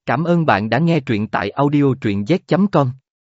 Cảm ơn bạn đã nghe truyện tại audio truyện z.com.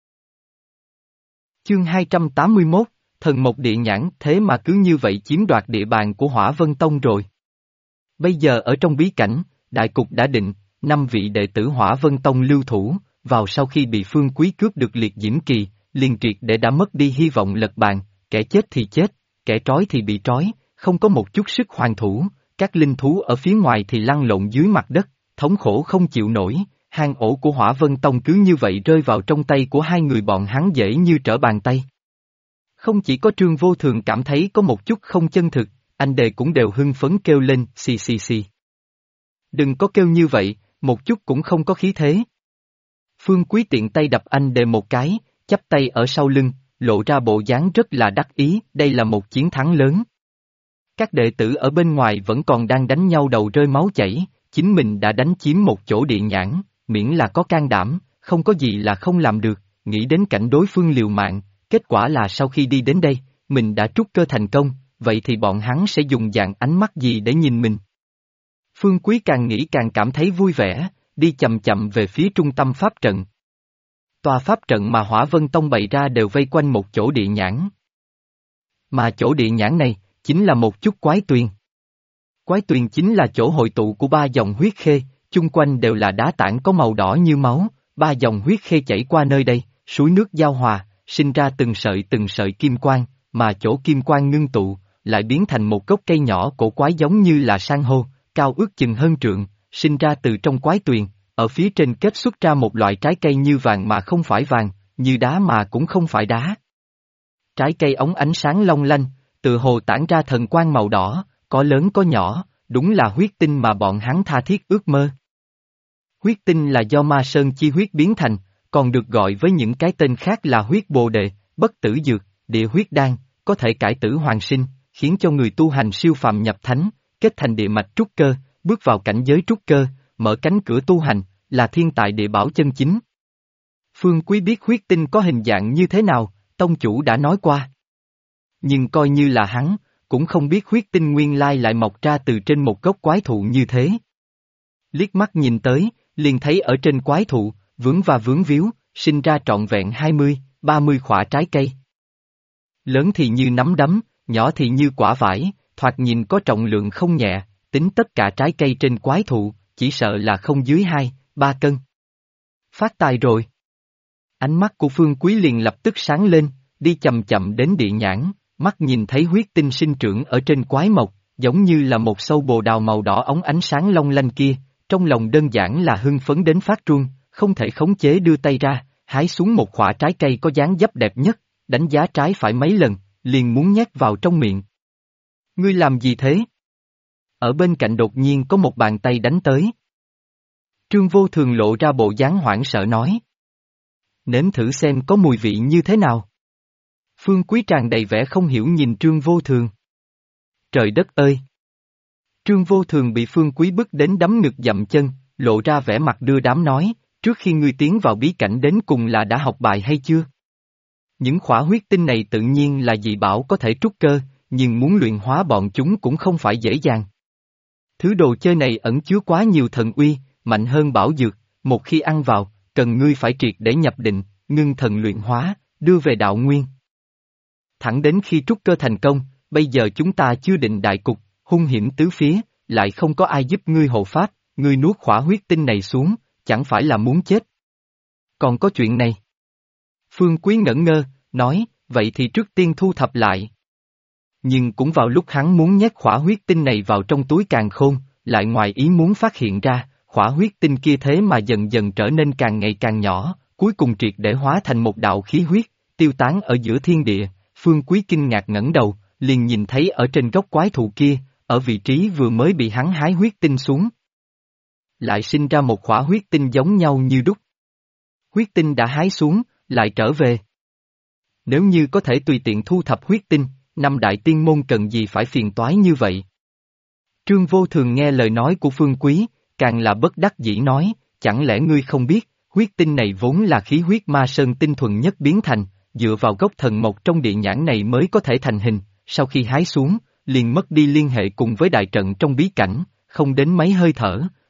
Chương 281, Thần Mộc Địa Nhãn thế mà cứ như vậy chiếm đoạt địa bàn của Hỏa Vân Tông rồi. Bây giờ ở trong bí cảnh, đại cục đã định, 5 vị đệ tử Hỏa Vân Tông lưu thủ, vào sau khi bị Phương Quý cướp được Liệt Diễm Kỳ, liền triệt để đã mất đi hy vọng lật bàn, kẻ chết thì chết, kẻ trói thì bị trói, không có một chút sức hoàn thủ, các linh thú ở phía ngoài thì lăn lộn dưới mặt đất, thống khổ không chịu nổi. Hang ổ của Hỏa Vân Tông cứ như vậy rơi vào trong tay của hai người bọn hắn dễ như trở bàn tay. Không chỉ có Trương Vô Thường cảm thấy có một chút không chân thực, anh đề cũng đều hưng phấn kêu lên xì xì xì. Đừng có kêu như vậy, một chút cũng không có khí thế. Phương Quý tiện tay đập anh đề một cái, chắp tay ở sau lưng, lộ ra bộ dáng rất là đắc ý, đây là một chiến thắng lớn. Các đệ tử ở bên ngoài vẫn còn đang đánh nhau đầu rơi máu chảy, chính mình đã đánh chiếm một chỗ địa nhãn. Miễn là có can đảm, không có gì là không làm được, nghĩ đến cảnh đối phương liều mạng, kết quả là sau khi đi đến đây, mình đã trúc cơ thành công, vậy thì bọn hắn sẽ dùng dạng ánh mắt gì để nhìn mình. Phương Quý càng nghĩ càng cảm thấy vui vẻ, đi chậm chậm về phía trung tâm pháp trận. Tòa pháp trận mà Hỏa Vân Tông bày ra đều vây quanh một chỗ địa nhãn. Mà chỗ địa nhãn này, chính là một chút quái tuyền. Quái tuyền chính là chỗ hội tụ của 3 dòng huyết khê. Chung quanh đều là đá tảng có màu đỏ như máu, 3 dòng huyết khê chảy qua nơi đây, suối nước giao hòa, sinh ra từng sợi kim quang, mà chỗ kim quang ngưng tụ, lại biến thành một gốc cây nhỏ cổ quái giống như là san hô, cao ước chừng hơn trượng, sinh ra từ trong quái tuyền, ở phía trên kết xuất ra một loại trái cây như vàng mà không phải vàng, như đá mà cũng không phải đá. Trái cây óng ánh sáng long lanh, tựa hồ tản ra thần quang màu đỏ, có lớn có nhỏ, đúng là huyết tinh mà bọn hắn tha thiết ước mơ. Huyết tinh là do ma sơn chi huyết biến thành, còn được gọi với những cái tên khác là huyết bồ đề, bất tử dược, địa huyết đan, có thể cải tử hoàn sinh, khiến cho người tu hành siêu phàm nhập thánh, kết thành địa mạch trúc cơ, bước vào cảnh giới trúc cơ, mở cánh cửa tu hành, là thiên tài địa bảo chân chính. Phương Quý biết huyết tinh có hình dạng như thế nào, tông chủ đã nói qua. Nhưng coi như là hắn, cũng không biết huyết tinh nguyên lai lại mọc ra từ trên một gốc quái thụ như thế. Liếc mắt nhìn tới, liền thấy ở trên quái thụ, vướng và vướng víu, sinh ra trọn vẹn 20-30 khỏa trái cây. Lớn thì như nắm đấm, nhỏ thì như quả vải, thoạt nhìn có trọng lượng không nhẹ, tính tất cả trái cây trên quái thụ, chỉ sợ là không dưới 2-3 cân. Phát tài rồi. Ánh mắt của Phương Quý liền lập tức sáng lên, đi chậm chậm đến địa nhãn, mắt nhìn thấy huyết tinh sinh trưởng ở trên quái mộc, giống như là một sâu bồ đào màu đỏ óng ánh sáng long lanh kia. Trong lòng đơn giản là hưng phấn đến phát run, không thể khống chế đưa tay ra, hái xuống một khỏa trái cây có dáng dấp đẹp nhất, đánh giá trái phải mấy lần, liền muốn nhét vào trong miệng. Ngươi làm gì thế? Ở bên cạnh đột nhiên có một bàn tay đánh tới. Trương Vô Thường lộ ra bộ dáng hoảng sợ nói. Nếm thử xem có mùi vị như thế nào. Phương Quý tràn đầy vẻ không hiểu nhìn Trương Vô Thường. Trời đất ơi! Trương Vô Thường bị Phương Quý bức đến đấm ngực dậm chân, lộ ra vẻ mặt đưa đám nói, trước khi ngươi tiến vào bí cảnh đến cùng là đã học bài hay chưa? Những khỏa huyết tinh này tự nhiên là dị bảo có thể trúc cơ, nhưng muốn luyện hóa bọn chúng cũng không phải dễ dàng. Thứ đồ chơi này ẩn chứa quá nhiều thần uy, mạnh hơn bảo dược, một khi ăn vào, cần ngươi phải triệt để nhập định, ngưng thần luyện hóa, đưa về đạo nguyên. Thẳng đến khi trúc cơ thành công, bây giờ chúng ta chưa định đại cục. Hung hiểm tứ phía, lại không có ai giúp ngươi hộ pháp, ngươi nuốt khỏa huyết tinh này xuống, chẳng phải là muốn chết. Còn có chuyện này. Phương Quý ngẩn ngơ, nói, vậy thì trước tiên thu thập lại. Nhưng cũng vào lúc hắn muốn nhét khỏa huyết tinh này vào trong túi càn khôn, lại ngoài ý muốn phát hiện ra, khỏa huyết tinh kia thế mà dần dần trở nên càng ngày càng nhỏ, cuối cùng triệt để hóa thành một đạo khí huyết, tiêu tán ở giữa thiên địa. Phương Quý kinh ngạc ngẩng đầu, liền nhìn thấy ở trên gốc quái thụ kia, ở vị trí vừa mới bị hắn hái huyết tinh xuống. Lại sinh ra một khỏa huyết tinh giống nhau như đúc. Huyết tinh đã hái xuống, lại trở về. Nếu như có thể tùy tiện thu thập huyết tinh, 5 đại tiên môn cần gì phải phiền toái như vậy. Trương Vô Thường nghe lời nói của Phương Quý, càng là bất đắc dĩ nói, chẳng lẽ ngươi không biết, huyết tinh này vốn là khí huyết ma sơn tinh thuần nhất biến thành, dựa vào gốc thần mộc trong địa nhãn này mới có thể thành hình, sau khi hái xuống, liền mất đi liên hệ cùng với đại trận trong bí cảnh, không đến mấy hơi thở,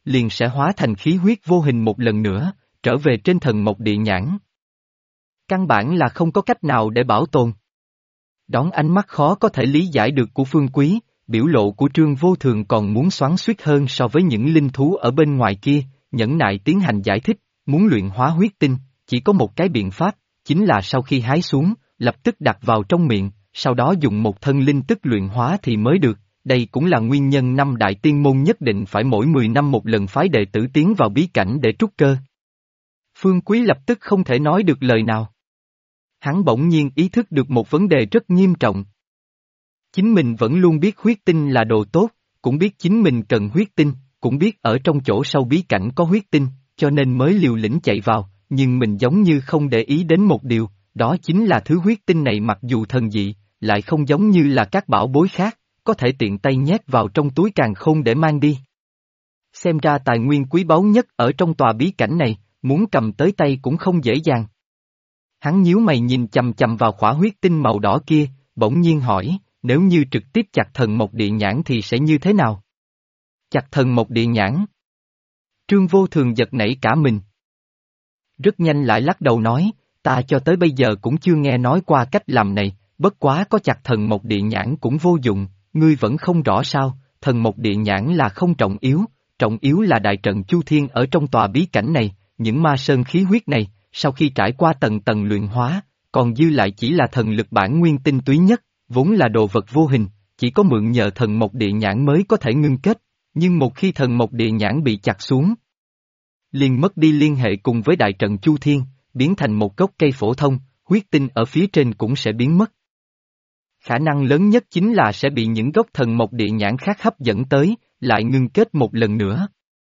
liền sẽ hóa thành khí huyết vô hình một lần nữa, trở về trên thần mộc địa nhãn. Căn bản là không có cách nào để bảo tồn. Đón ánh mắt khó có thể lý giải được của Phương Quý, biểu lộ của Trương Vô Thường còn muốn xoắn xuýt hơn so với những linh thú ở bên ngoài kia, nhẫn nại tiến hành giải thích, muốn luyện hóa huyết tinh, chỉ có một cái biện pháp, chính là sau khi hái xuống, lập tức đặt vào trong miệng, sau đó dùng một thân linh tức luyện hóa thì mới được, đây cũng là nguyên nhân năm đại tiên môn nhất định phải mỗi 10 năm một lần phái đệ tử tiến vào bí cảnh để trúc cơ. Phương Quý lập tức không thể nói được lời nào. Hắn bỗng nhiên ý thức được một vấn đề rất nghiêm trọng. Chính mình vẫn luôn biết huyết tinh là đồ tốt, cũng biết chính mình cần huyết tinh, cũng biết ở trong chỗ sâu bí cảnh có huyết tinh, cho nên mới liều lĩnh chạy vào, nhưng mình giống như không để ý đến một điều, đó chính là thứ huyết tinh này mặc dù thần dị, lại không giống như là các bảo bối khác, có thể tiện tay nhét vào trong túi càn khôn để mang đi. Xem ra tài nguyên quý báu nhất ở trong tòa bí cảnh này, muốn cầm tới tay cũng không dễ dàng. Hắn nhíu mày nhìn chằm chằm vào khỏa huyết tinh màu đỏ kia, bỗng nhiên hỏi, nếu như trực tiếp chặt thần mộc địa nhãn thì sẽ như thế nào? Chặt thần mộc địa nhãn. Trương Vô Thường giật nảy cả mình. Rất nhanh lại lắc đầu nói, ta cho tới bây giờ cũng chưa nghe nói qua cách làm này, bất quá có chặt thần mộc địa nhãn cũng vô dụng, ngươi vẫn không rõ sao, thần mộc địa nhãn là không trọng yếu là đại trận Chu Thiên ở trong tòa bí cảnh này, những ma sơn khí huyết này, sau khi trải qua tầng tầng luyện hóa, còn dư lại chỉ là thần lực bản nguyên tinh túy nhất, vốn là đồ vật vô hình, chỉ có mượn nhờ thần mộc địa nhãn mới có thể ngưng kết, nhưng một khi thần mộc địa nhãn bị chặt xuống, liền mất đi liên hệ cùng với đại trận Chu Thiên, biến thành một gốc cây phổ thông, huyết tinh ở phía trên cũng sẽ biến mất. Khả năng lớn nhất chính là sẽ bị những gốc thần mộc địa nhãn khác hấp dẫn tới, lại ngưng kết một lần nữa.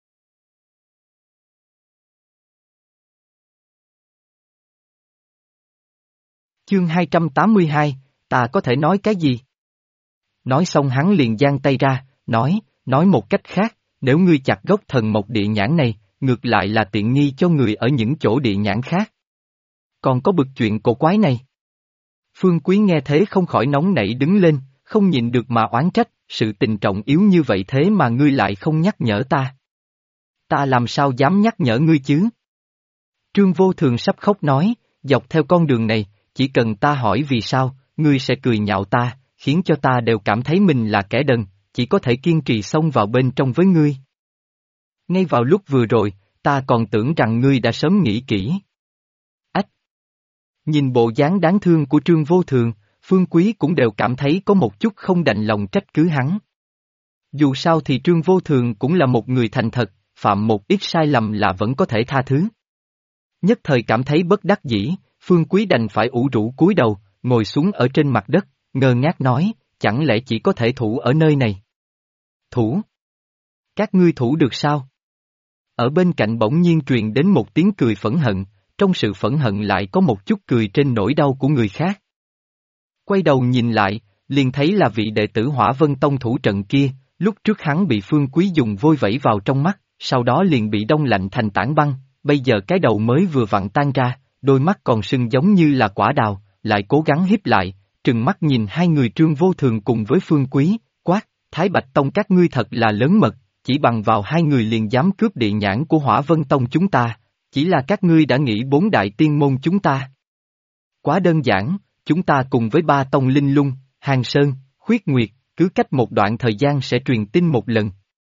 Chương 282, ta có thể nói cái gì? Nói xong hắn liền giang tay ra, nói một cách khác, nếu ngươi chặt gốc thần mộc địa nhãn này, ngược lại là tiện nghi cho người ở những chỗ địa nhãn khác. Còn có bực chuyện cổ quái này. Phương Quý nghe thế không khỏi nóng nảy đứng lên, không nhịn được mà oán trách, sự tình trọng yếu như vậy thế mà ngươi lại không nhắc nhở ta. Ta làm sao dám nhắc nhở ngươi chứ? Trương Vô Thường sắp khóc nói, dọc theo con đường này, chỉ cần ta hỏi vì sao, ngươi sẽ cười nhạo ta, khiến cho ta đều cảm thấy mình là kẻ đần, chỉ có thể kiên trì xông vào bên trong với ngươi. Ngay vào lúc vừa rồi, ta còn tưởng rằng ngươi đã sớm nghĩ kỹ. Ách! Nhìn bộ dáng đáng thương của Trương Vô Thường, Phương Quý cũng đều cảm thấy có một chút không đành lòng trách cứ hắn. Dù sao thì Trương Vô Thường cũng là một người thành thật, phạm một ít sai lầm là vẫn có thể tha thứ. Nhất thời cảm thấy bất đắc dĩ, Phương Quý đành phải ủ rũ cúi đầu, ngồi xuống ở trên mặt đất, ngơ ngác nói, chẳng lẽ chỉ có thể thủ ở nơi này? Thủ? Các ngươi thủ được sao? Ở bên cạnh bỗng nhiên truyền đến một tiếng cười phẫn hận, trong sự phẫn hận lại có một chút cười trên nỗi đau của người khác. Quay đầu nhìn lại, liền thấy là vị đệ tử Hỏa Vân Tông thủ trận kia, lúc trước hắn bị Phương Quý dùng vôi vẩy vào trong mắt, sau đó liền bị đông lạnh thành tảng băng, bây giờ cái đầu mới vừa vặn tan ra, đôi mắt còn sưng giống như là quả đào, lại cố gắng híp lại, trừng mắt nhìn hai người Trương Vô Thường cùng với Phương Quý, quát, Thái Bạch Tông các ngươi thật là lớn mật, chỉ bằng vào hai người liền dám cướp địa nhãn của Hỏa Vân Tông chúng ta, chỉ là các ngươi đã nghĩ bốn đại tiên môn chúng ta. Quá đơn giản, chúng ta cùng với ba tông Linh Lung, Hàng Sơn, Khuyết Nguyệt, cứ cách một đoạn thời gian sẽ truyền tin một lần.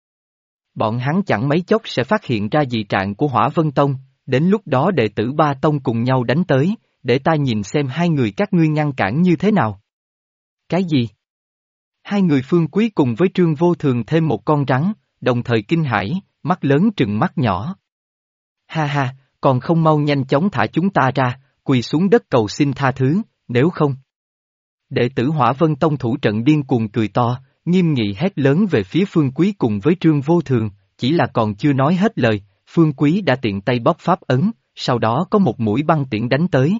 Bọn hắn chẳng mấy chốc sẽ phát hiện ra dị trạng của Hỏa Vân Tông, đến lúc đó đệ tử ba tông cùng nhau đánh tới, để ta nhìn xem hai người các ngươi ngăn cản như thế nào. Cái gì? Hai người Phương Quý cùng với Trương Vô Thường thêm một con rắn, đồng thời kinh hãi, mắt lớn trừng mắt nhỏ. Ha ha, còn không mau nhanh chóng thả chúng ta ra, quỳ xuống đất cầu xin tha thứ, nếu không. Đệ tử Hỏa Vân Tông thủ trận điên cuồng cười to, nghiêm nghị hét lớn về phía Phương Quý cùng với Trương Vô Thường, chỉ là còn chưa nói hết lời, Phương Quý đã tiện tay bóp pháp ấn, sau đó có một mũi băng tiễn đánh tới.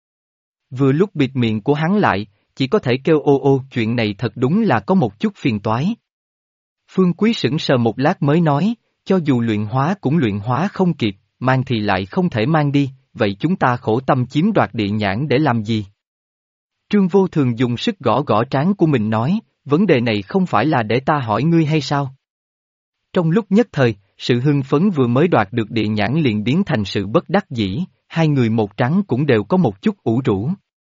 Vừa lúc bịt miệng của hắn lại, chỉ có thể kêu ô ô, chuyện này thật đúng là có một chút phiền toái. Phương Quý sững sờ một lát mới nói, cho dù luyện hóa cũng luyện hóa không kịp, mang thì lại không thể mang đi, vậy chúng ta khổ tâm chiếm đoạt địa nhãn để làm gì? Trương Vô Thường dùng sức gõ gõ trán của mình nói, vấn đề này không phải là để ta hỏi ngươi hay sao? Trong lúc nhất thời, sự hưng phấn vừa mới đoạt được địa nhãn liền biến thành sự bất đắc dĩ, hai người một trắng cũng đều có một chút ủ rũ.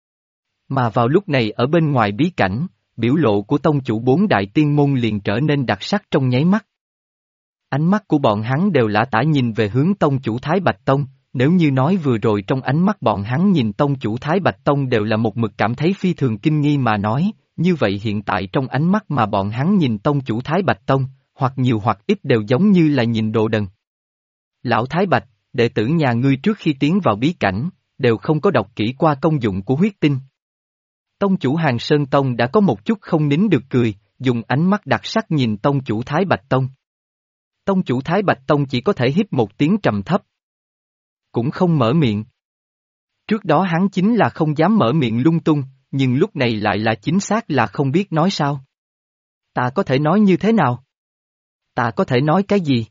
Mà vào lúc này ở bên ngoài bí cảnh, biểu lộ của tông chủ bốn đại tiên môn liền trở nên đặc sắc trong nháy mắt. Ánh mắt của bọn hắn đều lả tả nhìn về hướng tông chủ Thái Bạch Tông, nếu như nói vừa rồi trong ánh mắt bọn hắn nhìn tông chủ Thái Bạch Tông đều là một mực cảm thấy phi thường kinh nghi mà nói, như vậy hiện tại trong ánh mắt mà bọn hắn nhìn tông chủ Thái Bạch Tông, hoặc nhiều hoặc ít đều giống như là nhìn đồ đần. Lão Thái Bạch, đệ tử nhà ngươi trước khi tiến vào bí cảnh, đều không có đọc kỹ qua công dụng của huyết tinh. Tông chủ Hàng Sơn Tông đã có một chút không nín được cười, dùng ánh mắt đặc sắc nhìn tông chủ Thái Bạch Tông. Tông chủ Thái Bạch Tông chỉ có thể hít một tiếng trầm thấp. Cũng không mở miệng. Trước đó hắn chính là không dám mở miệng lung tung, nhưng lúc này lại là chính xác là không biết nói sao. Ta có thể nói như thế nào? Ta có thể nói cái gì?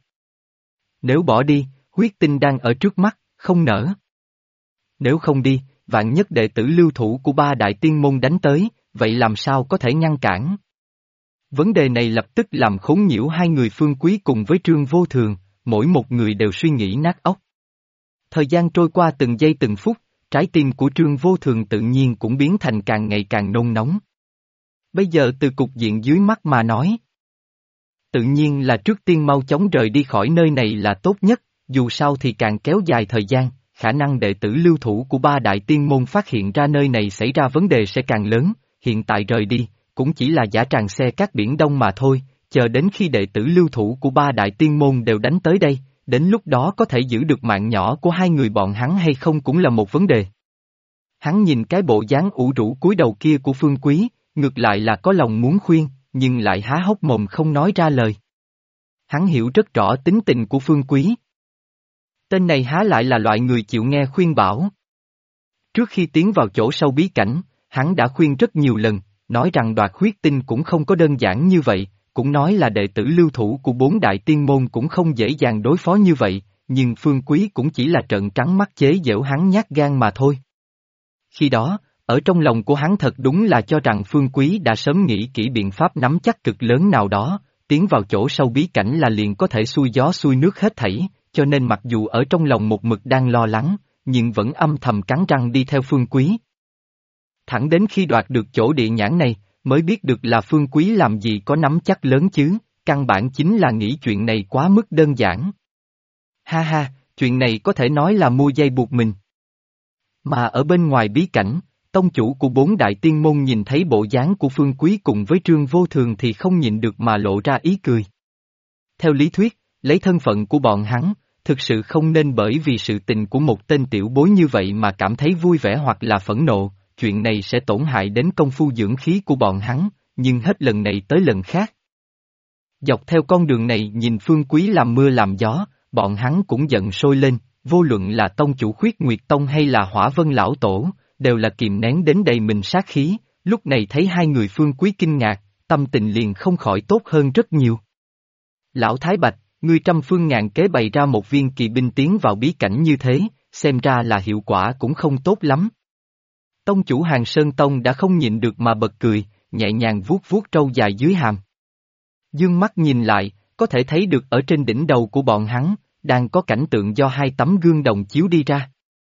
Nếu bỏ đi, huyết tinh đang ở trước mắt, không nỡ. Nếu không đi, vạn nhất đệ tử lưu thủ của ba đại tiên môn đánh tới, vậy làm sao có thể ngăn cản? Vấn đề này lập tức làm khốn nhiễu hai người Phương Quý cùng với Trương Vô Thường, mỗi một người đều suy nghĩ nát óc. Thời gian trôi qua từng giây từng phút, trái tim của Trương Vô Thường tự nhiên cũng biến thành càng ngày càng nôn nóng. Bây giờ từ cục diện dưới mắt mà nói. Tự nhiên là trước tiên mau chóng rời đi khỏi nơi này là tốt nhất, dù sao thì càng kéo dài thời gian, khả năng đệ tử lưu thủ của ba đại tiên môn phát hiện ra nơi này xảy ra vấn đề sẽ càng lớn, hiện tại rời đi, cũng chỉ là giả tràng xe cát biển đông mà thôi, chờ đến khi đệ tử lưu thủ của ba đại tiên môn đều đánh tới đây, đến lúc đó có thể giữ được mạng nhỏ của hai người bọn hắn hay không cũng là một vấn đề. Hắn nhìn cái bộ dáng ủ rũ cúi đầu kia của Phương Quý, ngược lại là có lòng muốn khuyên, nhưng lại há hốc mồm không nói ra lời. Hắn hiểu rất rõ tính tình của Phương Quý. Tên này há lại là loại người chịu nghe khuyên bảo. Trước khi tiến vào chỗ sâu bí cảnh, hắn đã khuyên rất nhiều lần, nói rằng đoạt huyết tinh cũng không có đơn giản như vậy, cũng nói là đệ tử lưu thủ của bốn đại tiên môn cũng không dễ dàng đối phó như vậy, nhưng Phương Quý cũng chỉ là trợn trắng mắt chế giễu hắn nhát gan mà thôi. Khi đó, ở trong lòng của hắn thật đúng là cho rằng Phương Quý đã sớm nghĩ kỹ biện pháp nắm chắc cực lớn nào đó, tiến vào chỗ sâu bí cảnh là liền có thể xuôi gió xuôi nước hết thảy, cho nên mặc dù ở trong lòng một mực đang lo lắng, nhưng vẫn âm thầm cắn răng đi theo Phương Quý. Thẳng đến khi đoạt được chỗ địa nhãn này, mới biết được là Phương Quý làm gì có nắm chắc lớn chứ, căn bản chính là nghĩ chuyện này quá mức đơn giản. Ha ha, chuyện này có thể nói là mua dây buộc mình. Mà ở bên ngoài bí cảnh, tông chủ của bốn đại tiên môn nhìn thấy bộ dáng của Phương Quý cùng với Trương Vô Thường thì không nhịn được mà lộ ra ý cười. Theo lý thuyết, lấy thân phận của bọn hắn, thực sự không nên bởi vì sự tình của một tên tiểu bối như vậy mà cảm thấy vui vẻ hoặc là phẫn nộ, chuyện này sẽ tổn hại đến công phu dưỡng khí của bọn hắn, nhưng hết lần này tới lần khác. Dọc theo con đường này nhìn Phương Quý làm mưa làm gió, bọn hắn cũng giận sôi lên, vô luận là tông chủ Khuyết Nguyệt Tông hay là Hỏa Vân Lão Tổ, đều là kìm nén đến đầy mình sát khí, lúc này thấy hai người Phương Quý kinh ngạc, tâm tình liền không khỏi tốt hơn rất nhiều. Lão Thái Bạch, ngươi trăm phương ngàn kế bày ra một viên kỳ binh tiến vào bí cảnh như thế, xem ra là hiệu quả cũng không tốt lắm. Tông chủ Hàng Sơn Tông đã không nhịn được mà bật cười, nhẹ nhàng vuốt vuốt râu dài dưới hàm. Dương mắt nhìn lại, có thể thấy được ở trên đỉnh đầu của bọn hắn, đang có cảnh tượng do hai tấm gương đồng chiếu đi ra.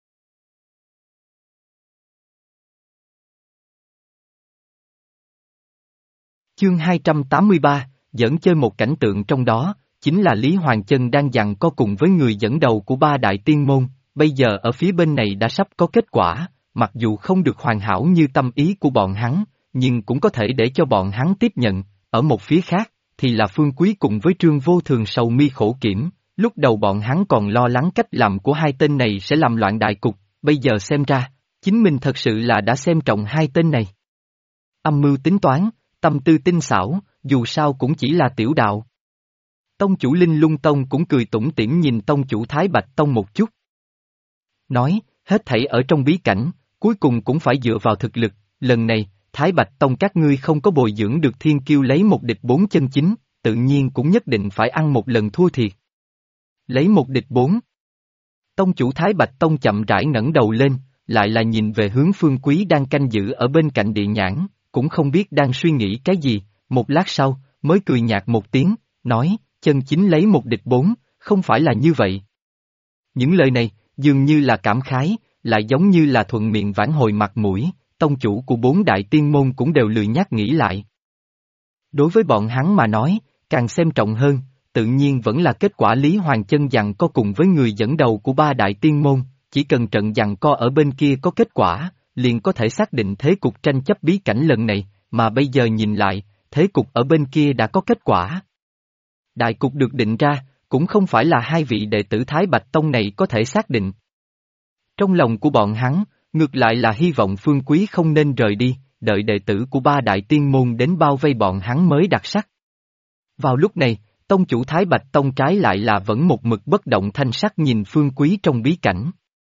Chương 283, dẫn chơi một cảnh tượng trong đó, chính là Lý Hoàng Chân đang giằng co cùng với người dẫn đầu của ba đại tiên môn, bây giờ ở phía bên này đã sắp có kết quả, mặc dù không được hoàn hảo như tâm ý của bọn hắn, nhưng cũng có thể để cho bọn hắn tiếp nhận, ở một phía khác, thì là Phương Quý cùng với Trương Vô Thường sầu mi khổ kiểm, lúc đầu bọn hắn còn lo lắng cách làm của hai tên này sẽ làm loạn đại cục, bây giờ xem ra, chính mình thật sự là đã xem trọng hai tên này. Âm mưu tính toán, tâm tư tinh xảo, dù sao cũng chỉ là tiểu đạo. Tông chủ Linh Lung Tông cũng cười tủm tỉm nhìn tông chủ Thái Bạch Tông một chút. Nói, hết thảy ở trong bí cảnh, cuối cùng cũng phải dựa vào thực lực, lần này, Thái Bạch Tông các ngươi không có bồi dưỡng được thiên kiêu lấy một địch bốn chân chính, tự nhiên cũng nhất định phải ăn một lần thua thiệt. Lấy một địch bốn. Tông chủ Thái Bạch Tông chậm rãi ngẩng đầu lên, lại là nhìn về hướng Phương Quý đang canh giữ ở bên cạnh địa nhãn, cũng không biết đang suy nghĩ cái gì, một lát sau, mới cười nhạt một tiếng, nói, chân chính lấy một địch bốn, không phải là như vậy. Những lời này, dường như là cảm khái, lại giống như là thuận miệng vãn hồi mặt mũi, tông chủ của bốn đại tiên môn cũng đều lười nhác nghĩ lại. Đối với bọn hắn mà nói, càng xem trọng hơn, tự nhiên vẫn là kết quả Lý Hoàng Chân giằng co cùng với người dẫn đầu của ba đại tiên môn, chỉ cần trận giằng co ở bên kia có kết quả, liền có thể xác định thế cục tranh chấp bí cảnh lần này, mà bây giờ nhìn lại, thế cục ở bên kia đã có kết quả. Đại cục được định ra, cũng không phải là hai vị đệ tử Thái Bạch Tông này có thể xác định. Trong lòng của bọn hắn, ngược lại là hy vọng Phương Quý không nên rời đi, đợi đệ tử của ba đại tiên môn đến bao vây bọn hắn mới đặc sắc. Vào lúc này, tông chủ Thái Bạch Tông trái lại là vẫn một mực bất động thanh sắc nhìn Phương Quý trong bí cảnh.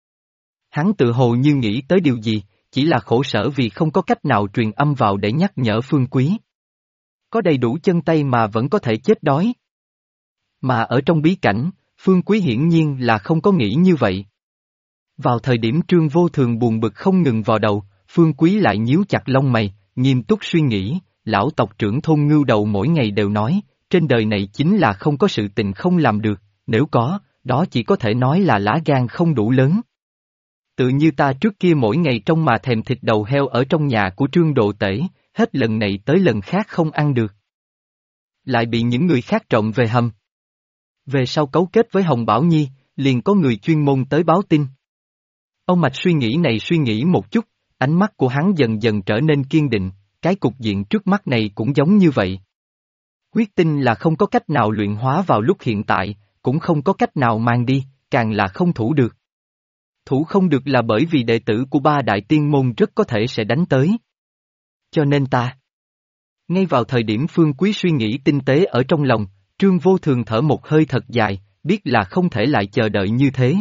Hắn tự hồ như nghĩ tới điều gì, chỉ là khổ sở vì không có cách nào truyền âm vào để nhắc nhở Phương Quý. Có đầy đủ chân tay mà vẫn có thể chết đói. Mà ở trong bí cảnh, Phương Quý hiển nhiên là không có nghĩ như vậy. Vào thời điểm Trương Vô Thường buồn bực không ngừng vào đầu, Phương Quý lại nhíu chặt lông mày, nghiêm túc suy nghĩ, lão tộc trưởng thôn Ngưu Đầu mỗi ngày đều nói, trên đời này chính là không có sự tình không làm được, nếu có, đó chỉ có thể nói là lá gan không đủ lớn. Tự như ta trước kia mỗi ngày trong mà thèm thịt đầu heo ở trong nhà của Trương Độ Tể, hết lần này tới lần khác không ăn được. Lại bị những người khác trộm về hầm. Về sau cấu kết với Hồng Bảo Nhi, liền có người chuyên môn tới báo tin. Ông Mạch suy nghĩ này suy nghĩ một chút, ánh mắt của hắn dần dần trở nên kiên định, cái cục diện trước mắt này cũng giống như vậy. Huyết tinh là không có cách nào luyện hóa vào lúc hiện tại, cũng không có cách nào mang đi, càng là không thủ được. Thủ không được là bởi vì đệ tử của ba đại tiên môn rất có thể sẽ đánh tới. Cho nên ta. Ngay vào thời điểm Phương Quý suy nghĩ tinh tế ở trong lòng, Trương Vô Thường thở một hơi thật dài, biết là không thể lại chờ đợi như thế.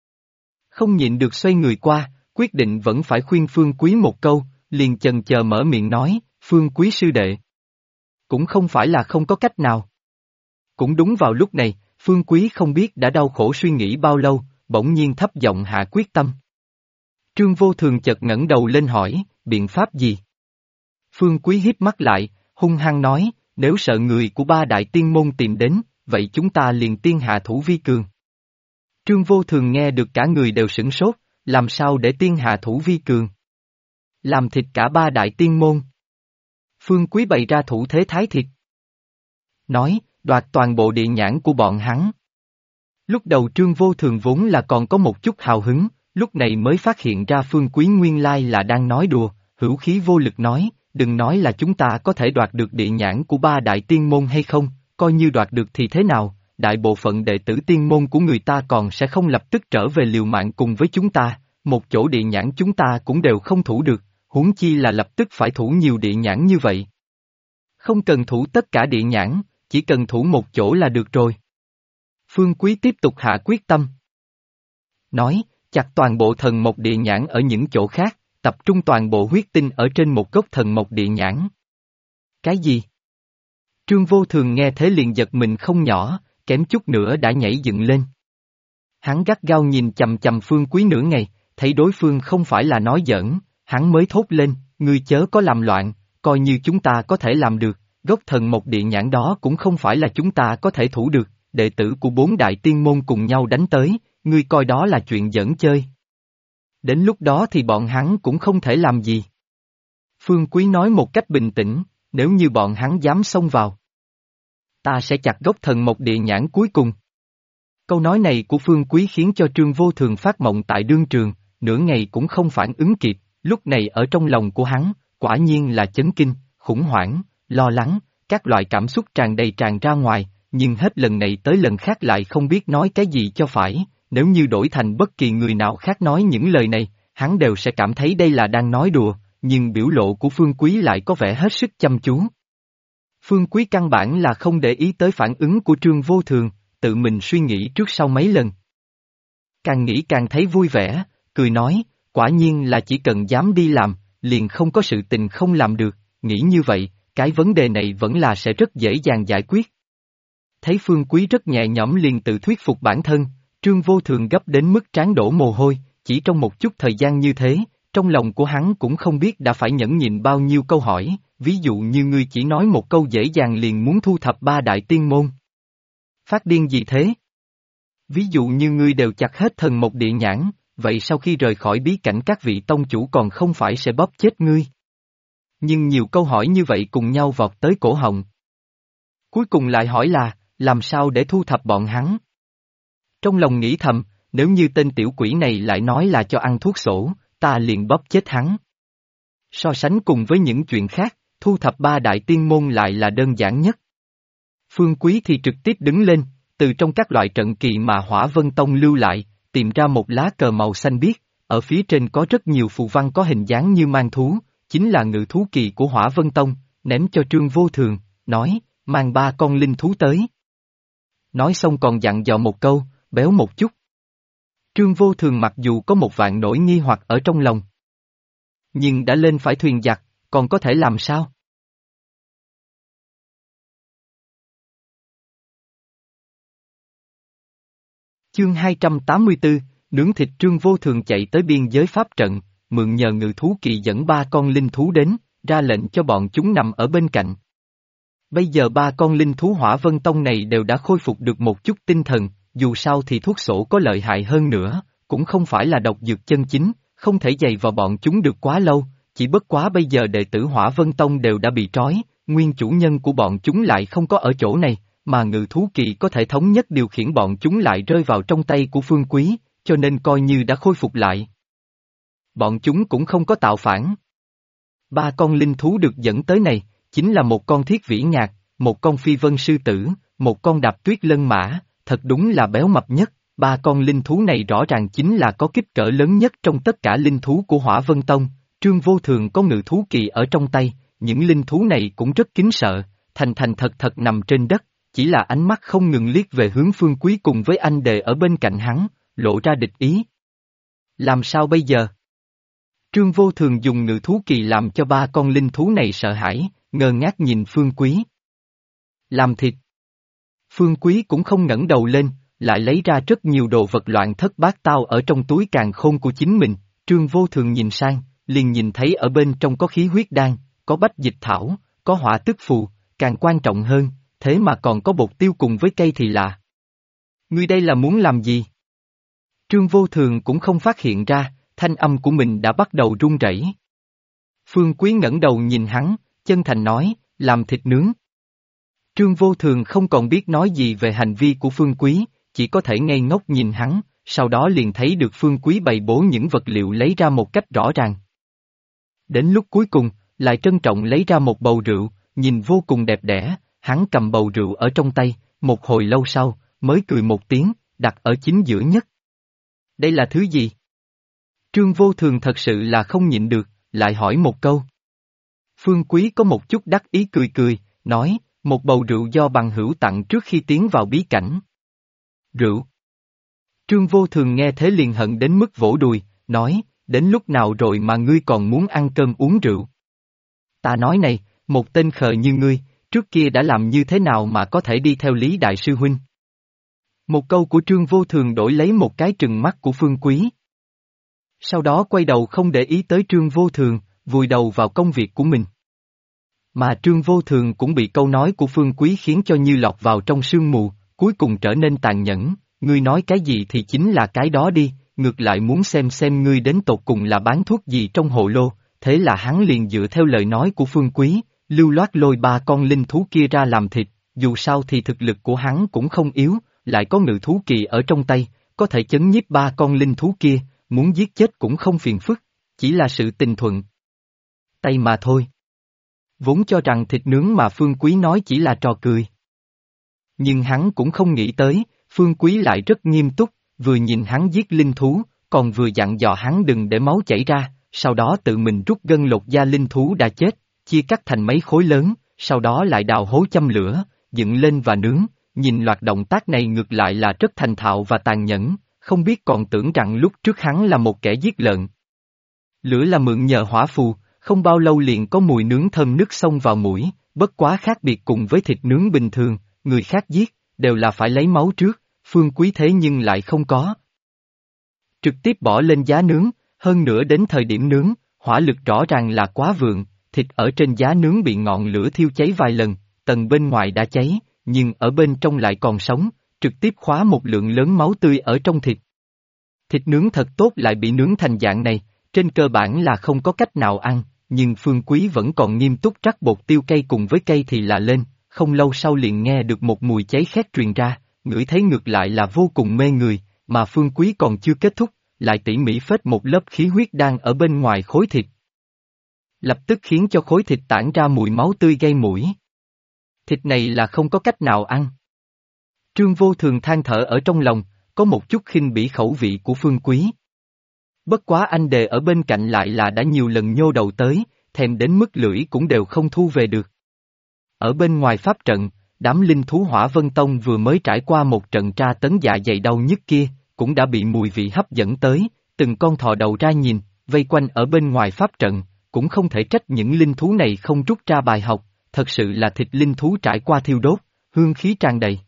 Không nhịn được xoay người qua, quyết định vẫn phải khuyên Phương Quý một câu, liền chần chờ mở miệng nói, Phương Quý sư đệ. Cũng không phải là không có cách nào. Cũng đúng vào lúc này, Phương Quý không biết đã đau khổ suy nghĩ bao lâu, bỗng nhiên thấp giọng hạ quyết tâm. Trương Vô Thường chợt ngẩng đầu lên hỏi, biện pháp gì? Phương Quý híp mắt lại, hung hăng nói, nếu sợ người của ba đại tiên môn tìm đến, vậy chúng ta liền tiên hạ thủ vi cường. Trương Vô Thường nghe được cả người đều sửng sốt, làm sao để tiên hạ thủ vi cường? Làm thịt cả ba đại tiên môn. Phương Quý bày ra thủ thế thái thịt. Nói, đoạt toàn bộ địa nhãn của bọn hắn. Lúc đầu Trương Vô Thường vốn là còn có một chút hào hứng, lúc này mới phát hiện ra Phương Quý nguyên lai là đang nói đùa, hữu khí vô lực nói, đừng nói là chúng ta có thể đoạt được địa nhãn của ba đại tiên môn hay không, coi như đoạt được thì thế nào, đại bộ phận đệ tử tiên môn của người ta còn sẽ không lập tức trở về liều mạng cùng với chúng ta, một chỗ địa nhãn chúng ta cũng đều không thủ được, huống chi là lập tức phải thủ nhiều địa nhãn như vậy. Không cần thủ tất cả địa nhãn, chỉ cần thủ một chỗ là được rồi. Phương Quý tiếp tục hạ quyết tâm. Nói, chặt toàn bộ thần mộc địa nhãn ở những chỗ khác, tập trung toàn bộ huyết tinh ở trên một gốc thần mộc địa nhãn. Cái gì? Trương Vô Thường nghe thế liền giật mình không nhỏ, kém chút nữa đã nhảy dựng lên. Hắn gắt gao nhìn chầm chầm Phương Quý nửa ngày, thấy đối phương không phải là nói giỡn, hắn mới thốt lên, ngươi chớ có làm loạn, coi như chúng ta có thể làm được, gốc thần mộc địa nhãn đó cũng không phải là chúng ta có thể thủ được, đệ tử của bốn đại tiên môn cùng nhau đánh tới, ngươi coi đó là chuyện giỡn chơi. Đến lúc đó thì bọn hắn cũng không thể làm gì. Phương Quý nói một cách bình tĩnh, nếu như bọn hắn dám xông vào, ta sẽ chặt gốc thần mộc địa nhãn cuối cùng. Câu nói này của Phương Quý khiến cho Trương Vô Thường phát mộng tại đương trường, nửa ngày cũng không phản ứng kịp, lúc này ở trong lòng của hắn, quả nhiên là chấn kinh, khủng hoảng, lo lắng, các loại cảm xúc tràn đầy tràn ra ngoài, nhưng hết lần này tới lần khác lại không biết nói cái gì cho phải, nếu như đổi thành bất kỳ người nào khác nói những lời này, hắn đều sẽ cảm thấy đây là đang nói đùa, nhưng biểu lộ của Phương Quý lại có vẻ hết sức chăm chú. Phương Quý căn bản là không để ý tới phản ứng của Trương Vô Thường, tự mình suy nghĩ trước sau mấy lần. Càng nghĩ càng thấy vui vẻ, cười nói, quả nhiên là chỉ cần dám đi làm, liền không có sự tình không làm được, nghĩ như vậy, cái vấn đề này vẫn là sẽ rất dễ dàng giải quyết. Thấy Phương Quý rất nhẹ nhõm liền tự thuyết phục bản thân, Trương Vô Thường gấp đến mức trán đổ mồ hôi, chỉ trong một chút thời gian như thế, trong lòng của hắn cũng không biết đã phải nhẫn nhịn bao nhiêu câu hỏi, ví dụ như ngươi chỉ nói một câu dễ dàng liền muốn thu thập ba đại tiên môn. Phát điên gì thế? Ví dụ như ngươi đều chặt hết thần một địa nhãn, vậy sau khi rời khỏi bí cảnh các vị tông chủ còn không phải sẽ bóp chết ngươi? Nhưng nhiều câu hỏi như vậy cùng nhau vọt tới cổ họng. Cuối cùng lại hỏi là, làm sao để thu thập bọn hắn? Trong lòng nghĩ thầm, nếu như tên tiểu quỷ này lại nói là cho ăn thuốc sổ, ta liền bóp chết hắn. So sánh cùng với những chuyện khác, thu thập ba đại tiên môn lại là đơn giản nhất. Phương Quý thì trực tiếp đứng lên, từ trong các loại trận kỳ mà Hỏa Vân Tông lưu lại, tìm ra một lá cờ màu xanh biếc, ở phía trên có rất nhiều phù văn có hình dáng như mang thú, chính là ngự thú kỳ của Hỏa Vân Tông, ném cho Trương Vô Thường, nói, mang ba con linh thú tới. Nói xong còn dặn dò một câu, béo một chút. Trương Vô Thường mặc dù có một vạn nỗi nghi hoặc ở trong lòng, nhưng đã lên phải thuyền giặc, còn có thể làm sao? Chương 284, nướng thịt. Trương Vô Thường chạy tới biên giới pháp trận, mượn nhờ ngự thú kỳ dẫn ba con linh thú đến, ra lệnh cho bọn chúng nằm ở bên cạnh. Bây giờ ba con linh thú Hỏa Vân Tông này đều đã khôi phục được một chút tinh thần, dù sao thì thuốc sổ có lợi hại hơn nữa, cũng không phải là độc dược chân chính, không thể dày vào bọn chúng được quá lâu, chỉ bất quá bây giờ đệ tử Hỏa Vân Tông đều đã bị trói, nguyên chủ nhân của bọn chúng lại không có ở chỗ này, mà ngự thú kỳ có thể thống nhất điều khiển bọn chúng lại rơi vào trong tay của Phương Quý, cho nên coi như đã khôi phục lại. Bọn chúng cũng không có tạo phản. Ba con linh thú được dẫn tới này, chính là một con thiết vĩ ngạc, một con phi vân sư tử, một con đạp tuyết lân mã, thật đúng là béo mập nhất. Ba con linh thú này rõ ràng chính là có kích cỡ lớn nhất trong tất cả linh thú của Hỏa Vân Tông. Trương Vô Thường có ngự thú kỳ ở trong tay, những linh thú này cũng rất kính sợ, thành thành thật thật nằm trên đất, chỉ là ánh mắt không ngừng liếc về hướng Phương Quý cùng với anh đề ở bên cạnh hắn, lộ ra địch ý. Làm sao bây giờ? Trương Vô Thường dùng ngự thú kỳ làm cho ba con linh thú này sợ hãi, ngơ ngác nhìn Phương Quý. Làm thịt. Phương Quý cũng không ngẩng đầu lên, lại lấy ra rất nhiều đồ vật loạn thất bát tao ở trong túi càn khôn của chính mình. Trương Vô Thường nhìn sang, liền nhìn thấy ở bên trong có khí huyết đan, có bách dịch thảo, có hỏa tức phù, càng quan trọng hơn, thế mà còn có bột tiêu cùng với cây thì lạ. Ngươi đây là muốn làm gì? Trương Vô Thường cũng không phát hiện ra, thanh âm của mình đã bắt đầu run rẩy. Phương Quý ngẩng đầu nhìn hắn, chân thành nói, làm thịt nướng. Trương Vô Thường không còn biết nói gì về hành vi của Phương Quý, chỉ có thể ngây ngốc nhìn hắn, sau đó liền thấy được Phương Quý bày bố những vật liệu lấy ra một cách rõ ràng. Đến lúc cuối cùng, lại trân trọng lấy ra một bầu rượu, nhìn vô cùng đẹp đẽ, hắn cầm bầu rượu ở trong tay, một hồi lâu sau, mới cười một tiếng, đặt ở chính giữa nhất. Đây là thứ gì? Trương Vô Thường thật sự là không nhịn được, lại hỏi một câu. Phương Quý có một chút đắc ý cười cười, nói, một bầu rượu do bằng hữu tặng trước khi tiến vào bí cảnh. Rượu. Trương Vô Thường nghe thế liền hận đến mức vỗ đùi, nói, đến lúc nào rồi mà ngươi còn muốn ăn cơm uống rượu? Ta nói này, một tên khờ như ngươi, trước kia đã làm như thế nào mà có thể đi theo Lý Đại Sư Huynh? Một câu của Trương Vô Thường đổi lấy một cái trừng mắt của Phương Quý. Sau đó quay đầu không để ý tới Trương Vô Thường, vùi đầu vào công việc của mình. Mà Trương Vô Thường cũng bị câu nói của Phương Quý khiến cho như lọt vào trong sương mù, cuối cùng trở nên tàn nhẫn, ngươi nói cái gì thì chính là cái đó đi, ngược lại muốn xem ngươi đến tột cùng là bán thuốc gì trong hồ lô, thế là hắn liền dựa theo lời nói của Phương Quý, lưu loát lôi ba con linh thú kia ra làm thịt, dù sao thì thực lực của hắn cũng không yếu, lại có ngự thú kỳ ở trong tay, có thể chấn nhiếp ba con linh thú kia, muốn giết chết cũng không phiền phức, chỉ là sự tình thuận tay mà thôi. Vốn cho rằng thịt nướng mà Phương Quý nói chỉ là trò cười. Nhưng hắn cũng không nghĩ tới, Phương Quý lại rất nghiêm túc, vừa nhìn hắn giết linh thú, còn vừa dặn dò hắn đừng để máu chảy ra, sau đó tự mình rút gân lột da linh thú đã chết, chia cắt thành mấy khối lớn, sau đó lại đào hố châm lửa, dựng lên và nướng, nhìn loạt động tác này ngược lại là rất thành thạo và tàn nhẫn, không biết còn tưởng rằng lúc trước hắn là một kẻ giết lợn. Lửa là mượn nhờ hỏa phù, không bao lâu liền có mùi nướng thơm nức xông vào mũi, bất quá khác biệt cùng với thịt nướng bình thường, người khác giết, đều là phải lấy máu trước, Phương Quý thế nhưng lại không có. Trực tiếp bỏ lên giá nướng, hơn nữa đến thời điểm nướng, hỏa lực rõ ràng là quá vượng, thịt ở trên giá nướng bị ngọn lửa thiêu cháy vài lần, tầng bên ngoài đã cháy, nhưng ở bên trong lại còn sống, trực tiếp khóa một lượng lớn máu tươi ở trong thịt. Thịt nướng thật tốt lại bị nướng thành dạng này, trên cơ bản là không có cách nào ăn, nhưng Phương Quý vẫn còn nghiêm túc rắc bột tiêu cay cùng với cây thì là lên, không lâu sau liền nghe được một mùi cháy khét truyền ra, ngửi thấy ngược lại là vô cùng mê người, mà Phương Quý còn chưa kết thúc, lại tỉ mỉ phết một lớp khí huyết đang ở bên ngoài khối thịt. Lập tức khiến cho khối thịt tản ra mùi máu tươi gây mũi. Thịt này là không có cách nào ăn. Trương Vô Thường than thở ở trong lòng, có một chút khinh bỉ khẩu vị của Phương Quý. Bất quá anh đề ở bên cạnh lại là đã nhiều lần nhô đầu tới, thèm đến mức lưỡi cũng đều không thu về được. Ở bên ngoài pháp trận, đám linh thú Hỏa Vân Tông vừa mới trải qua một trận tra tấn dạ dày đau nhức kia, cũng đã bị mùi vị hấp dẫn tới, từng con thò đầu ra nhìn, vây quanh ở bên ngoài pháp trận, cũng không thể trách những linh thú này không rút ra bài học, thật sự là thịt linh thú trải qua thiêu đốt, hương khí tràn đầy.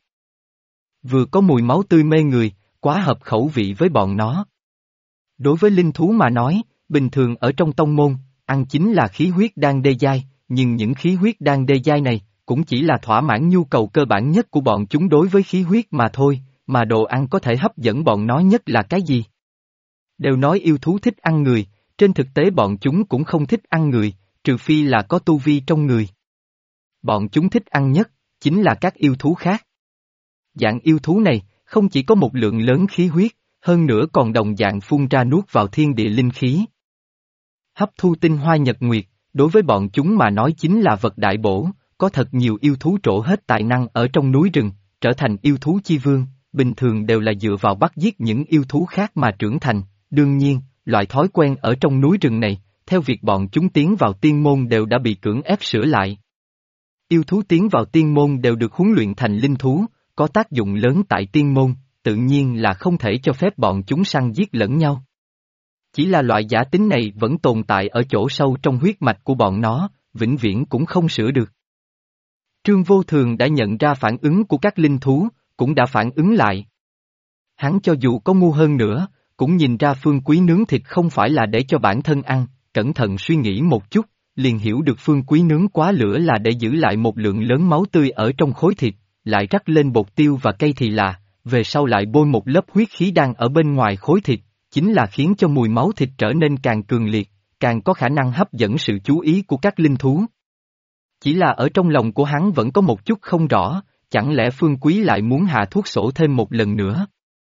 Vừa có mùi máu tươi mê người, quá hợp khẩu vị với bọn nó. Đối với linh thú mà nói, bình thường ở trong tông môn, ăn chính là khí huyết đan đê giai, nhưng những khí huyết đan đê giai này, cũng chỉ là thỏa mãn nhu cầu cơ bản nhất của bọn chúng đối với khí huyết mà thôi, mà đồ ăn có thể hấp dẫn bọn nó nhất là cái gì? Đều nói yêu thú thích ăn người, trên thực tế bọn chúng cũng không thích ăn người, trừ phi là có tu vi trong người. Bọn chúng thích ăn nhất, chính là các yêu thú khác. Dạng yêu thú này, không chỉ có một lượng lớn khí huyết, hơn nữa còn đồng dạng phun ra nuốt vào thiên địa linh khí. Hấp thu tinh hoa nhật nguyệt, đối với bọn chúng mà nói chính là vật đại bổ, có thật nhiều yêu thú trổ hết tài năng ở trong núi rừng, trở thành yêu thú chi vương, bình thường đều là dựa vào bắt giết những yêu thú khác mà trưởng thành, đương nhiên, loại thói quen ở trong núi rừng này, theo việc bọn chúng tiến vào tiên môn đều đã bị cưỡng ép sửa lại. Yêu thú tiến vào tiên môn đều được huấn luyện thành linh thú, có tác dụng lớn tại tiên môn, tự nhiên là không thể cho phép bọn chúng săn giết lẫn nhau. Chỉ là loại giả tính này vẫn tồn tại ở chỗ sâu trong huyết mạch của bọn nó, vĩnh viễn cũng không sửa được. Trương Vô Thường đã nhận ra phản ứng của các linh thú, cũng đã phản ứng lại. Hắn cho dù có ngu hơn nữa, cũng nhìn ra Phương Quý nướng thịt không phải là để cho bản thân ăn, cẩn thận suy nghĩ một chút, liền hiểu được Phương Quý nướng quá lửa là để giữ lại một lượng lớn máu tươi ở trong khối thịt, lại rắc lên bột tiêu và cây thì là, về sau lại bôi một lớp huyết khí đang ở bên ngoài khối thịt, chính là khiến cho mùi máu thịt trở nên càng cường liệt, càng có khả năng hấp dẫn sự chú ý của các linh thú. Chỉ là ở trong lòng của hắn vẫn có một chút không rõ, chẳng lẽ Phương Quý lại muốn hạ thuốc sổ thêm một lần nữa?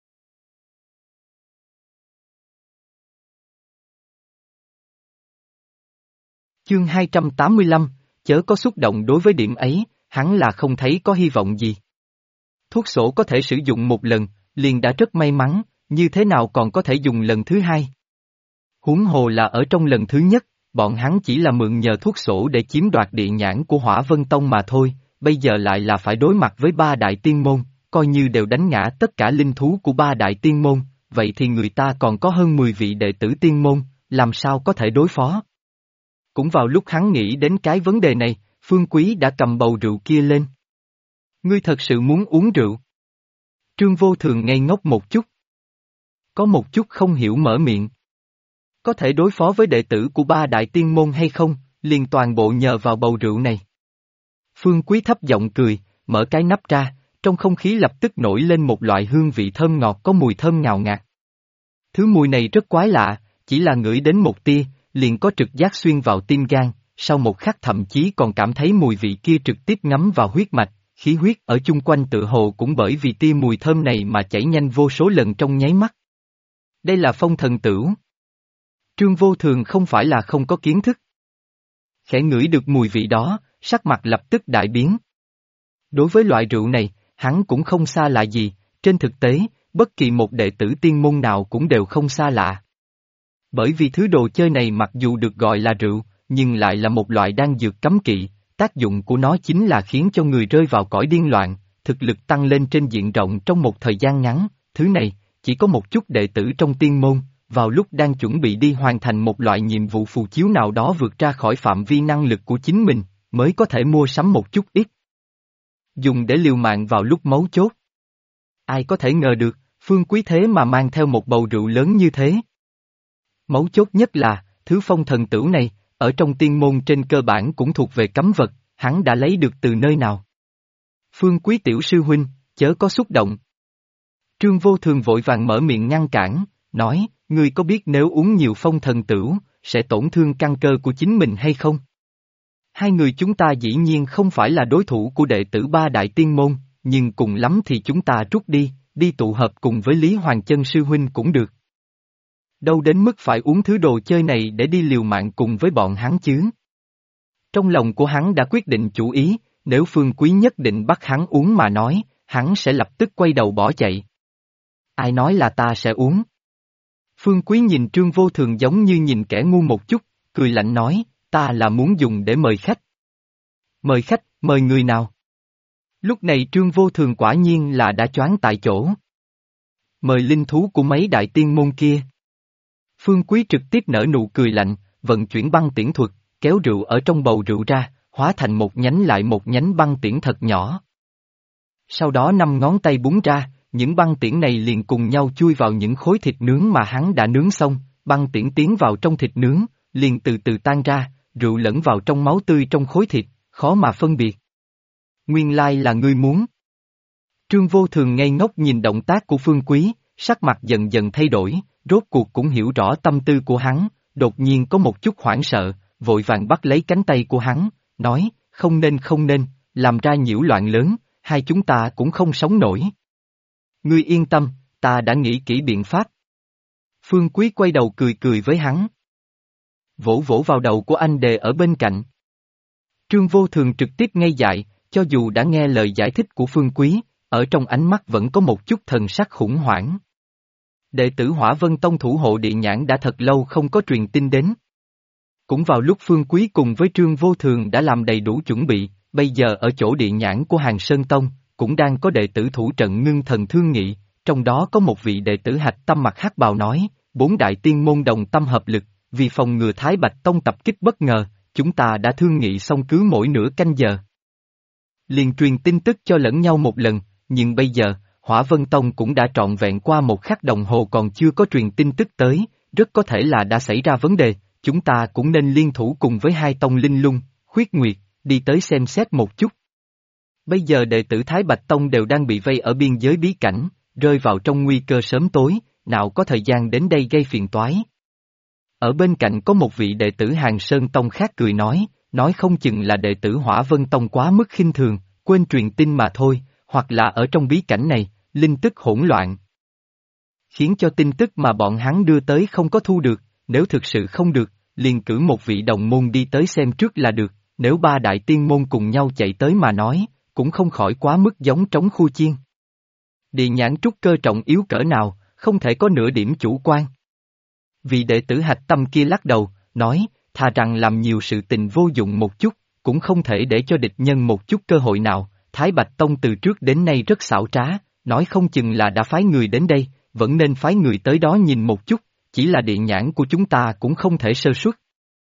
Chương 285, chớ có xúc động đối với điểm ấy, hắn là không thấy có hy vọng gì. Thuốc sổ có thể sử dụng một lần, liền đã rất may mắn, như thế nào còn có thể dùng lần thứ hai? Huống hồ là ở trong lần thứ nhất, bọn hắn chỉ là mượn nhờ thuốc sổ để chiếm đoạt địa nhãn của Hỏa Vân Tông mà thôi, bây giờ lại là phải đối mặt với ba đại tiên môn, coi như đều đánh ngã tất cả linh thú của ba đại tiên môn, vậy thì người ta còn có hơn 10 vị đệ tử tiên môn, làm sao có thể đối phó? Cũng vào lúc hắn nghĩ đến cái vấn đề này, Phương Quý đã cầm bầu rượu kia lên. Ngươi thật sự muốn uống rượu? Trương Vô Thường ngây ngốc một chút. Có một chút không hiểu mở miệng. Có thể đối phó với đệ tử của ba đại tiên môn hay không, liền toàn bộ nhờ vào bầu rượu này. Phương Quý thấp giọng cười, mở cái nắp ra, trong không khí lập tức nổi lên một loại hương vị thơm ngọt có mùi thơm ngào ngạt. Thứ mùi này rất quái lạ, chỉ là ngửi đến một tia, liền có trực giác xuyên vào tim gan, sau một khắc thậm chí còn cảm thấy mùi vị kia trực tiếp ngấm vào huyết mạch, khí huyết ở chung quanh tự hồ cũng bởi vì tia mùi thơm này mà chảy nhanh vô số lần trong nháy mắt. Đây là phong thần tửu. Trương Vô Thường không phải là không có kiến thức. Khẽ ngửi được mùi vị đó, sắc mặt lập tức đại biến. Đối với loại rượu này, hắn cũng không xa lạ gì, trên thực tế, bất kỳ một đệ tử tiên môn nào cũng đều không xa lạ. Bởi vì thứ đồ chơi này mặc dù được gọi là rượu, nhưng lại là một loại đan dược cấm kỵ, tác dụng của nó chính là khiến cho người rơi vào cõi điên loạn, thực lực tăng lên trên diện rộng trong một thời gian ngắn, thứ này, chỉ có một chút đệ tử trong tiên môn, vào lúc đang chuẩn bị đi hoàn thành một loại nhiệm vụ phù chiếu nào đó vượt ra khỏi phạm vi năng lực của chính mình, mới có thể mua sắm một chút ít. Dùng để liều mạng vào lúc mấu chốt. Ai có thể ngờ được, Phương Quý thế mà mang theo một bầu rượu lớn như thế. Mấu chốt nhất là, thứ phong thần tửu này, ở trong tiên môn trên cơ bản cũng thuộc về cấm vật, hắn đã lấy được từ nơi nào. Phương Quý tiểu sư huynh, chớ có xúc động. Trương Vô Thường vội vàng mở miệng ngăn cản, nói, ngươi có biết nếu uống nhiều phong thần tửu, sẽ tổn thương căn cơ của chính mình hay không? Hai người chúng ta dĩ nhiên không phải là đối thủ của đệ tử ba đại tiên môn, nhưng cùng lắm thì chúng ta rút đi tụ hợp cùng với Lý Hoàng Chân sư huynh cũng được. Đâu đến mức phải uống thứ đồ chơi này để đi liều mạng cùng với bọn hắn chứ? Trong lòng của hắn đã quyết định chủ ý, nếu Phương Quý nhất định bắt hắn uống mà nói, hắn sẽ lập tức quay đầu bỏ chạy. Ai nói là ta sẽ uống? Phương Quý nhìn Trương Vô Thường giống như nhìn kẻ ngu một chút, cười lạnh nói, ta là muốn dùng để mời khách. Mời khách, mời người nào? Lúc này Trương Vô Thường quả nhiên là đã choáng tại chỗ. Mời linh thú của mấy đại tiên môn kia. Phương Quý trực tiếp nở nụ cười lạnh, vận chuyển băng tiễn thuật, kéo rượu ở trong bầu rượu ra, hóa thành một nhánh lại một nhánh băng tiễn thật nhỏ. Sau đó 5 ngón tay búng ra, những băng tiễn này liền cùng nhau chui vào những khối thịt nướng mà hắn đã nướng xong, băng tiễn tiến vào trong thịt nướng, liền từ từ tan ra, rượu lẫn vào trong máu tươi trong khối thịt, khó mà phân biệt. Nguyên lai là ngươi muốn. Trương Vô Thường ngây ngốc nhìn động tác của Phương Quý, sắc mặt dần dần thay đổi, rốt cuộc cũng hiểu rõ tâm tư của hắn, đột nhiên có một chút hoảng sợ, vội vàng bắt lấy cánh tay của hắn, nói, không nên, làm ra nhiễu loạn lớn, hai chúng ta cũng không sống nổi. Ngươi yên tâm, ta đã nghĩ kỹ biện pháp. Phương Quý quay đầu cười với hắn. Vỗ vỗ vào đầu của anh đề ở bên cạnh. Trương Vô Thường trực tiếp ngây dại, cho dù đã nghe lời giải thích của Phương Quý, ở trong ánh mắt vẫn có một chút thần sắc khủng hoảng. Đệ tử Hỏa Vân Tông thủ hộ địa nhãn đã thật lâu không có truyền tin đến. Cũng vào lúc Phương Quý cùng với Trương Vô Thường đã làm đầy đủ chuẩn bị, bây giờ ở chỗ địa nhãn của Hàng Sơn Tông, cũng đang có đệ tử thủ trận ngưng thần thương nghị, trong đó có một vị đệ tử Hạch Tâm mặc hắc bào nói, 4 đại tiên môn đồng tâm hợp lực, vì phòng ngừa Thái Bạch Tông tập kích bất ngờ, chúng ta đã thương nghị xong cứ mỗi nửa canh giờ. Liền truyền tin tức cho lẫn nhau một lần, nhưng bây giờ, Hỏa Vân Tông cũng đã trọn vẹn qua một khắc đồng hồ còn chưa có truyền tin tức tới, rất có thể là đã xảy ra vấn đề, chúng ta cũng nên liên thủ cùng với hai tông Linh Lung, Khuyết Nguyệt, đi tới xem xét một chút. Bây giờ đệ tử Thái Bạch Tông đều đang bị vây ở biên giới bí cảnh, rơi vào trong nguy cơ sớm tối, nào có thời gian đến đây gây phiền toái. Ở bên cạnh có một vị đệ tử Hàng Sơn Tông khác cười nói không chừng là đệ tử Hỏa Vân Tông quá mức khinh thường, quên truyền tin mà thôi, hoặc là ở trong bí cảnh này, linh tức hỗn loạn. Khiến cho tin tức mà bọn hắn đưa tới không có thu được, nếu thực sự không được, liền cử một vị đồng môn đi tới xem trước là được, nếu ba đại tiên môn cùng nhau chạy tới mà nói, cũng không khỏi quá mức giống trống khu chiên. Địa nhãn trúc cơ trọng yếu cỡ nào, không thể có nửa điểm chủ quan. Vị đệ tử Hạch Tâm kia lắc đầu, nói, thà rằng làm nhiều sự tình vô dụng một chút, cũng không thể để cho địch nhân một chút cơ hội nào, Thái Bạch Tông từ trước đến nay rất xảo trá, nói không chừng là đã phái người đến đây, vẫn nên phái người tới đó nhìn một chút, chỉ là địa nhãn của chúng ta cũng không thể sơ suất.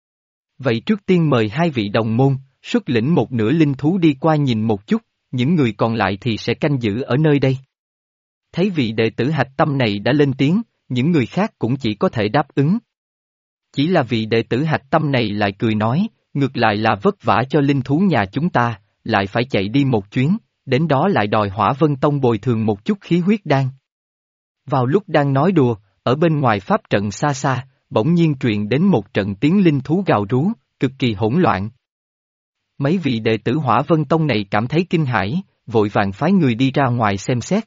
Vậy trước tiên mời hai vị đồng môn, xuất lĩnh một nửa linh thú đi qua nhìn một chút, những người còn lại thì sẽ canh giữ ở nơi đây. Thấy vị đệ tử Hạch Tâm này đã lên tiếng, những người khác cũng chỉ có thể đáp ứng. Chỉ là vị đệ tử Hạch Tâm này lại cười nói, ngược lại là vất vả cho linh thú nhà chúng ta, lại phải chạy đi một chuyến, đến đó lại đòi Hỏa Vân Tông bồi thường một chút khí huyết đan. Vào lúc đang nói đùa, ở bên ngoài pháp trận xa xa, bỗng nhiên truyền đến một trận tiếng linh thú gào rú, cực kỳ hỗn loạn. Mấy vị đệ tử Hỏa Vân Tông này cảm thấy kinh hãi, vội vàng phái người đi ra ngoài xem xét.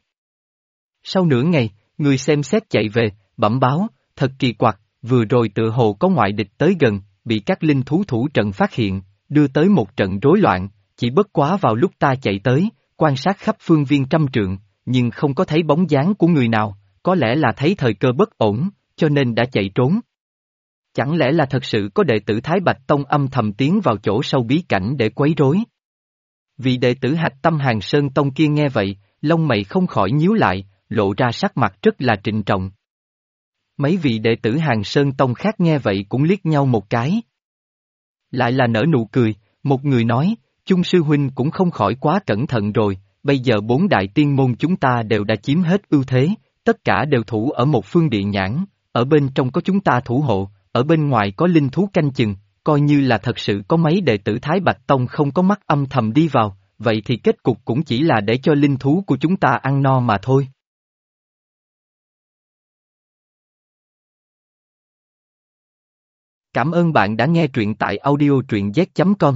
Sau nửa ngày, người xem xét chạy về, bẩm báo, thật kỳ quặc, vừa rồi tựa hồ có ngoại địch tới gần, bị các linh thú thủ trận phát hiện, đưa tới một trận rối loạn, chỉ bất quá vào lúc ta chạy tới, quan sát khắp phương viên trăm trượng, nhưng không có thấy bóng dáng của người nào, có lẽ là thấy thời cơ bất ổn, cho nên đã chạy trốn. Chẳng lẽ là thật sự có đệ tử Thái Bạch Tông âm thầm tiến vào chỗ sâu bí cảnh để quấy rối? Vị đệ tử Hạch Tâm Hàng Sơn Tông kia nghe vậy, lông mày không khỏi nhíu lại, lộ ra sắc mặt rất là trịnh trọng. Mấy vị đệ tử Hàng Sơn Tông khác nghe vậy cũng liếc nhau một cái. Lại là nở nụ cười, một người nói, Chung sư huynh cũng không khỏi quá cẩn thận rồi, bây giờ 4 đại tiên môn chúng ta đều đã chiếm hết ưu thế, tất cả đều thủ ở một phương địa nhãn, ở bên trong có chúng ta thủ hộ, ở bên ngoài có linh thú canh chừng, coi như là thật sự có mấy đệ tử Thái Bạch Tông không có mắt âm thầm đi vào, vậy thì kết cục cũng chỉ là để cho linh thú của chúng ta ăn no mà thôi. Cảm ơn bạn đã nghe truyện tại audio truyện z.com.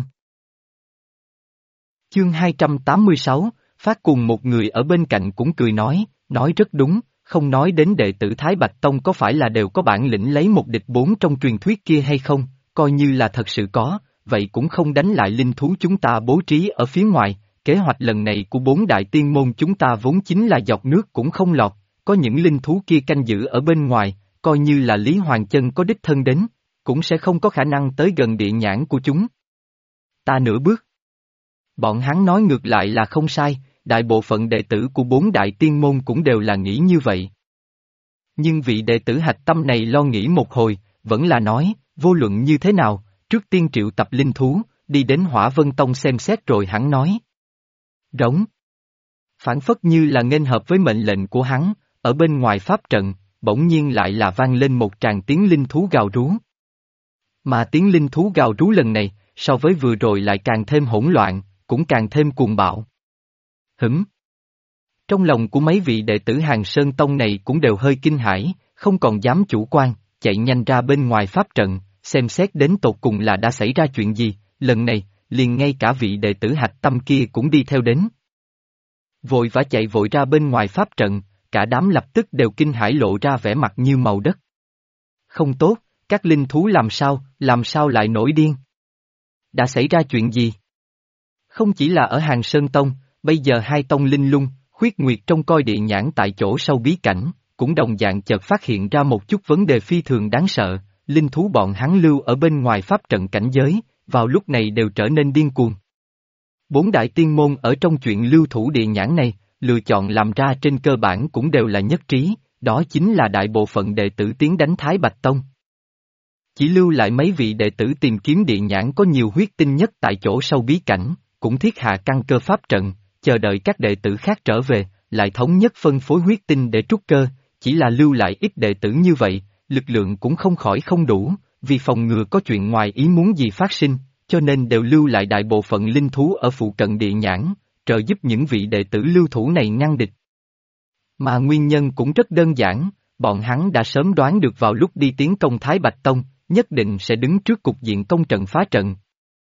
Chương 286, Phát cùng một người ở bên cạnh cũng cười nói rất đúng, không nói đến đệ tử Thái Bạch Tông có phải là đều có bản lĩnh lấy một địch bốn trong truyền thuyết kia hay không, coi như là thật sự có, vậy cũng không đánh lại linh thú chúng ta bố trí ở phía ngoài, kế hoạch lần này của bốn đại tiên môn chúng ta vốn chính là giọt nước cũng không lọt, có những linh thú kia canh giữ ở bên ngoài, coi như là Lý Hoàng Chân có đích thân đến, cũng sẽ không có khả năng tới gần địa nhãn của chúng. Ta nửa bước. Bọn hắn nói ngược lại là không sai, đại bộ phận đệ tử của bốn đại tiên môn cũng đều là nghĩ như vậy. Nhưng vị đệ tử hạch tâm này lo nghĩ một hồi, vẫn là nói, vô luận như thế nào, trước tiên triệu tập linh thú, đi đến Hỏa Vân Tông xem xét rồi hắn nói. Rống. Phản phất như là nghênh hợp với mệnh lệnh của hắn, ở bên ngoài pháp trận, bỗng nhiên lại là vang lên một tràng tiếng linh thú gào rú. Mà tiếng linh thú gào rú lần này, so với vừa rồi lại càng thêm hỗn loạn, cũng càng thêm cuồng bạo. Trong lòng của mấy vị đệ tử Hàng Sơn Tông này cũng đều hơi kinh hãi, không còn dám chủ quan, chạy nhanh ra bên ngoài pháp trận, xem xét đến tột cùng là đã xảy ra chuyện gì, lần này, liền ngay cả vị đệ tử hạch tâm kia cũng đi theo đến. Vội vã chạy vội ra bên ngoài pháp trận, cả đám lập tức đều kinh hãi lộ ra vẻ mặt như màu đất. Không tốt, các linh thú làm sao lại nổi điên? Đã xảy ra chuyện gì? Không chỉ là ở Hàng Sơn Tông, bây giờ hai tông linh lung, Khuyết Nguyệt trông coi địa nhãn tại chỗ sau bí cảnh, cũng đồng dạng chợt phát hiện ra một chút vấn đề phi thường đáng sợ, linh thú bọn hắn lưu ở bên ngoài pháp trận cảnh giới, vào lúc này đều trở nên điên cuồng. Bốn đại tiên môn ở trong chuyện lưu thủ địa nhãn này, lựa chọn làm ra trên cơ bản cũng đều là nhất trí, đó chính là đại bộ phận đệ tử tiến đánh Thái Bạch Tông. Chỉ lưu lại mấy vị đệ tử tìm kiếm địa nhãn có nhiều huyết tinh nhất tại chỗ sau bí cảnh, cũng thiết hạ căn cơ pháp trận, chờ đợi các đệ tử khác trở về, lại thống nhất phân phối huyết tinh để trút cơ, chỉ là lưu lại ít đệ tử như vậy, lực lượng cũng không khỏi không đủ, vì phòng ngừa có chuyện ngoài ý muốn gì phát sinh, cho nên đều lưu lại đại bộ phận linh thú ở phụ cận địa nhãn, trợ giúp những vị đệ tử lưu thủ này ngăn địch. Mà nguyên nhân cũng rất đơn giản, bọn hắn đã sớm đoán được vào lúc đi tiến công Thái Bạch Tông, nhất định sẽ đứng trước cục diện công trận phá trận.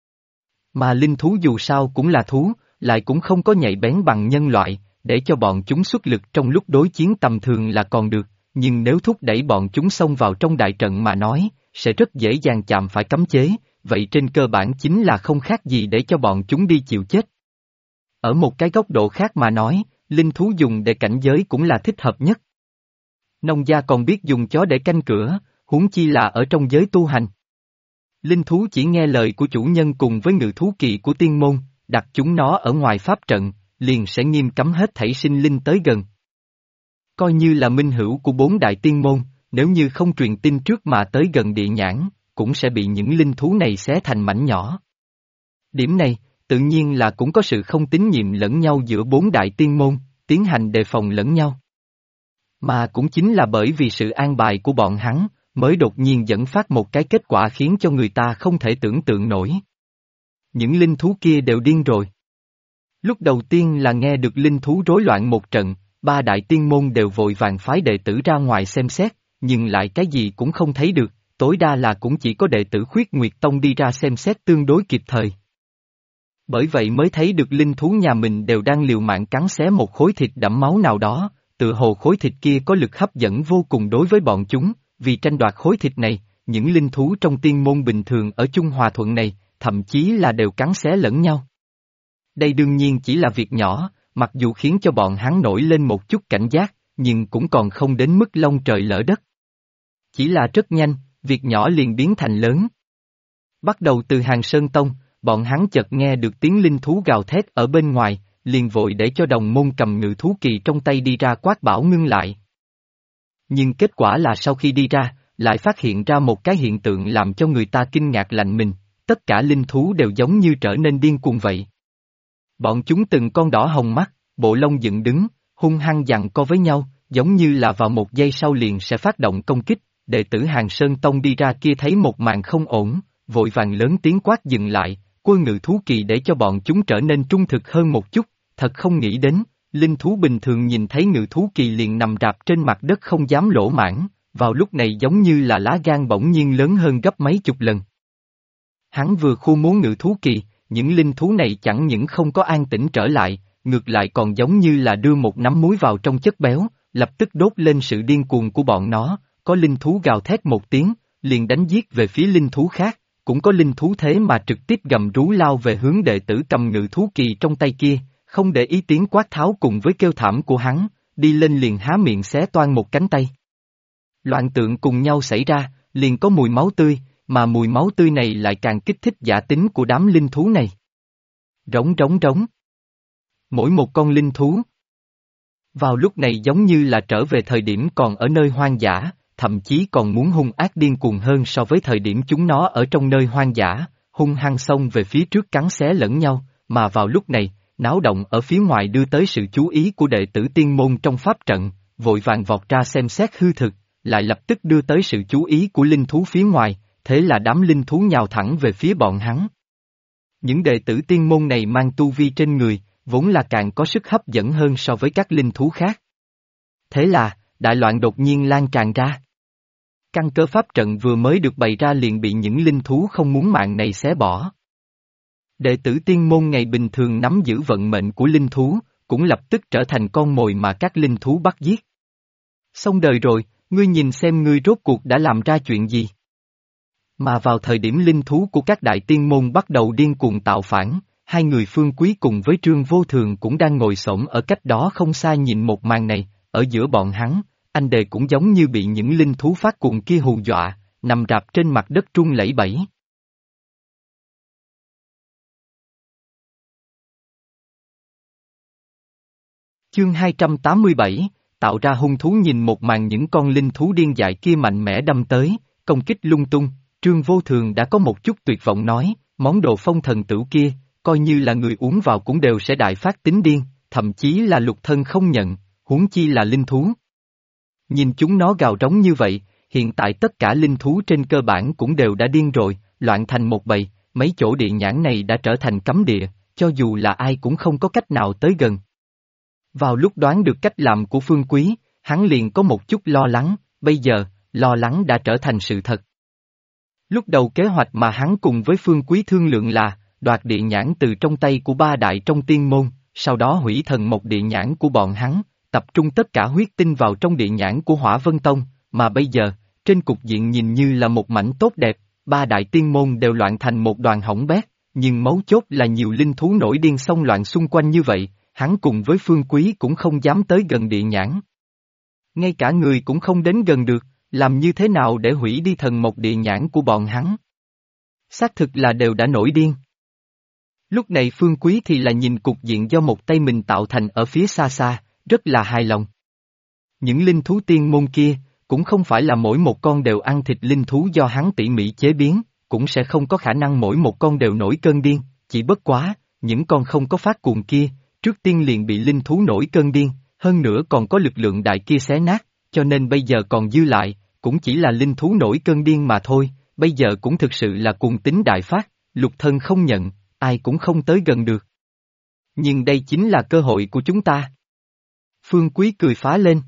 Mà linh thú dù sao cũng là thú, lại cũng không có nhạy bén bằng nhân loại, để cho bọn chúng xuất lực trong lúc đối chiến tầm thường là còn được, nhưng nếu thúc đẩy bọn chúng xông vào trong đại trận mà nói, sẽ rất dễ dàng chạm phải cấm chế, vậy trên cơ bản chính là không khác gì để cho bọn chúng đi chịu chết. Ở một cái góc độ khác mà nói, linh thú dùng để cảnh giới cũng là thích hợp nhất. Nông gia còn biết dùng chó để canh cửa, huống chi là ở trong giới tu hành. Linh thú chỉ nghe lời của chủ nhân cùng với ngự thú kỵ của tiên môn, đặt chúng nó ở ngoài pháp trận, liền sẽ nghiêm cấm hết thảy sinh linh tới gần. Coi như là minh hữu của bốn đại tiên môn, nếu như không truyền tin trước mà tới gần địa nhãn, cũng sẽ bị những linh thú này xé thành mảnh nhỏ. Điểm này, tự nhiên là cũng có sự không tín nhiệm lẫn nhau giữa bốn đại tiên môn, tiến hành đề phòng lẫn nhau. Mà cũng chính là bởi vì sự an bài của bọn hắn, mới đột nhiên dẫn phát một cái kết quả khiến cho người ta không thể tưởng tượng nổi. Những linh thú kia đều điên rồi. Lúc đầu tiên là nghe được linh thú rối loạn một trận, ba đại tiên môn đều vội vàng phái đệ tử ra ngoài xem xét, nhưng lại cái gì cũng không thấy được, tối đa là cũng chỉ có đệ tử Khuyết Nguyệt Tông đi ra xem xét tương đối kịp thời. Bởi vậy mới thấy được linh thú nhà mình đều đang liều mạng cắn xé một khối thịt đẫm máu nào đó, tự hồ khối thịt kia có lực hấp dẫn vô cùng đối với bọn chúng, vì tranh đoạt khối thịt này, những linh thú trong tiên môn bình thường ở chung hòa thuận này, thậm chí là đều cắn xé lẫn nhau. Đây đương nhiên chỉ là việc nhỏ, mặc dù khiến cho bọn hắn nổi lên một chút cảnh giác, nhưng cũng còn không đến mức long trời lỡ đất. Chỉ là rất nhanh, việc nhỏ liền biến thành lớn. Bắt đầu từ Hàng Sơn Tông, bọn hắn chợt nghe được tiếng linh thú gào thét ở bên ngoài, liền vội để cho đồng môn cầm ngự thú kỳ trong tay đi ra quát bảo ngưng lại. Nhưng kết quả là sau khi đi ra, lại phát hiện ra một cái hiện tượng làm cho người ta kinh ngạc lạnh mình, tất cả linh thú đều giống như trở nên điên cuồng vậy. Bọn chúng từng con đỏ hồng mắt, bộ lông dựng đứng, hung hăng giằng co với nhau, giống như là vào một giây sau liền sẽ phát động công kích, đệ tử Hàng Sơn Tông đi ra kia thấy một màn không ổn, vội vàng lớn tiếng quát dừng lại, quân ngự thú kỳ để cho bọn chúng trở nên trung thực hơn một chút, thật không nghĩ đến, linh thú bình thường nhìn thấy ngự thú kỳ liền nằm rạp trên mặt đất không dám lỗ mãng, vào lúc này giống như là lá gan bỗng nhiên lớn hơn gấp mấy chục lần. Hắn vừa khu muốn ngự thú kỳ, những linh thú này chẳng những không có an tĩnh trở lại, ngược lại còn giống như là đưa một nắm muối vào trong chất béo, lập tức đốt lên sự điên cuồng của bọn nó, có linh thú gào thét một tiếng, liền đánh giết về phía linh thú khác, cũng có linh thú thế mà trực tiếp gầm rú lao về hướng đệ tử cầm ngự thú kỳ trong tay kia, không để ý tiếng quát tháo cùng với kêu thảm của hắn, đi lên liền há miệng xé toang một cánh tay. Loạn tượng cùng nhau xảy ra, liền có mùi máu tươi, mà mùi máu tươi này lại càng kích thích giả tính của đám linh thú này. Rống rống rống. Mỗi một con linh thú vào lúc này giống như là trở về thời điểm còn ở nơi hoang dã, thậm chí còn muốn hung ác điên cuồng hơn so với thời điểm chúng nó ở trong nơi hoang dã, hung hăng xông về phía trước cắn xé lẫn nhau, mà vào lúc này, náo động ở phía ngoài đưa tới sự chú ý của đệ tử tiên môn trong pháp trận, vội vàng vọt ra xem xét hư thực, lại lập tức đưa tới sự chú ý của linh thú phía ngoài, thế là đám linh thú nhào thẳng về phía bọn hắn. Những đệ tử tiên môn này mang tu vi trên người, vốn là càng có sức hấp dẫn hơn so với các linh thú khác. Thế là, đại loạn đột nhiên lan tràn ra. Căn cơ pháp trận vừa mới được bày ra liền bị những linh thú không muốn mạng này xé bỏ. Đệ tử tiên môn ngày bình thường nắm giữ vận mệnh của linh thú, cũng lập tức trở thành con mồi mà các linh thú bắt giết. Xong đời rồi, ngươi nhìn xem ngươi rốt cuộc đã làm ra chuyện gì. Mà vào thời điểm linh thú của các đại tiên môn bắt đầu điên cuồng tạo phản, hai người Phương Quý cùng với Trương Vô Thường cũng đang ngồi xổm ở cách đó không xa nhìn một màn này, ở giữa bọn hắn, anh đề cũng giống như bị những linh thú phát cuồng kia hù dọa, nằm rạp trên mặt đất run lẩy bẩy. Chương 287, tạo ra hung thú nhìn một màn những con linh thú điên dại kia mạnh mẽ đâm tới, công kích lung tung, Trương Vô Thường đã có một chút tuyệt vọng nói, món đồ phong thần tửu kia, coi như là người uống vào cũng đều sẽ đại phát tính điên, thậm chí là lục thân không nhận, huống chi là linh thú. Nhìn chúng nó gào rống như vậy, hiện tại tất cả linh thú trên cơ bản cũng đều đã điên rồi, loạn thành một bầy, mấy chỗ địa nhãn này đã trở thành cấm địa, cho dù là ai cũng không có cách nào tới gần. Vào lúc đoán được cách làm của Phương Quý, hắn liền có một chút lo lắng, bây giờ, lo lắng đã trở thành sự thật. Lúc đầu kế hoạch mà hắn cùng với Phương Quý thương lượng là, đoạt địa nhãn từ trong tay của ba đại trong tiên môn, sau đó hủy thần một địa nhãn của bọn hắn, tập trung tất cả huyết tinh vào trong địa nhãn của Hỏa Vân Tông, mà bây giờ, trên cục diện nhìn như là một mảnh tốt đẹp, ba đại tiên môn đều loạn thành một đoàn hỏng bét, nhưng mấu chốt là nhiều linh thú nổi điên xông loạn xung quanh như vậy, hắn cùng với Phương Quý cũng không dám tới gần địa nhãn. Ngay cả người cũng không đến gần được, làm như thế nào để hủy đi thần một địa nhãn của bọn hắn? Xác thực là đều đã nổi điên. Lúc này Phương Quý thì là nhìn cục diện do một tay mình tạo thành ở phía xa xa, rất là hài lòng. Những linh thú tiên môn kia, cũng không phải là mỗi một con đều ăn thịt linh thú do hắn tỉ mỉ chế biến, cũng sẽ không có khả năng mỗi một con đều nổi cơn điên, chỉ bất quá, những con không có phát cuồng kia, trước tiên liền bị linh thú nổi cơn điên, hơn nữa còn có lực lượng đại kia xé nát, cho nên bây giờ còn dư lại, cũng chỉ là linh thú nổi cơn điên mà thôi, bây giờ cũng thực sự là cuồng tính đại phát, lục thân không nhận, ai cũng không tới gần được. Nhưng đây chính là cơ hội của chúng ta. Phương Quý cười phá lên.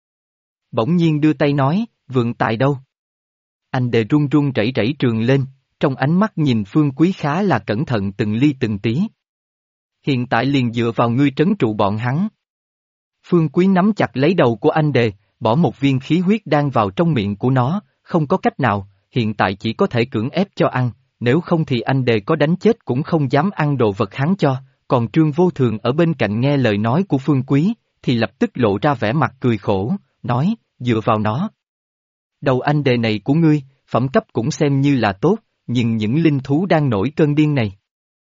Bỗng nhiên đưa tay nói, vượng tài đâu? Anh đề run run rẩy rẩy trường lên, trong ánh mắt nhìn Phương Quý khá là cẩn thận từng ly từng tí. Hiện tại liền dựa vào ngươi trấn trụ bọn hắn. Phương Quý nắm chặt lấy đầu của anh đề, bỏ một viên khí huyết đang vào trong miệng của nó, không có cách nào, hiện tại chỉ có thể cưỡng ép cho ăn, nếu không thì anh đề có đánh chết cũng không dám ăn đồ vật hắn cho, còn Trương Vô Thường ở bên cạnh nghe lời nói của Phương Quý, thì lập tức lộ ra vẻ mặt cười khổ, nói, dựa vào nó. Đầu anh đề này của ngươi, phẩm cấp cũng xem như là tốt, nhưng những linh thú đang nổi cơn điên này.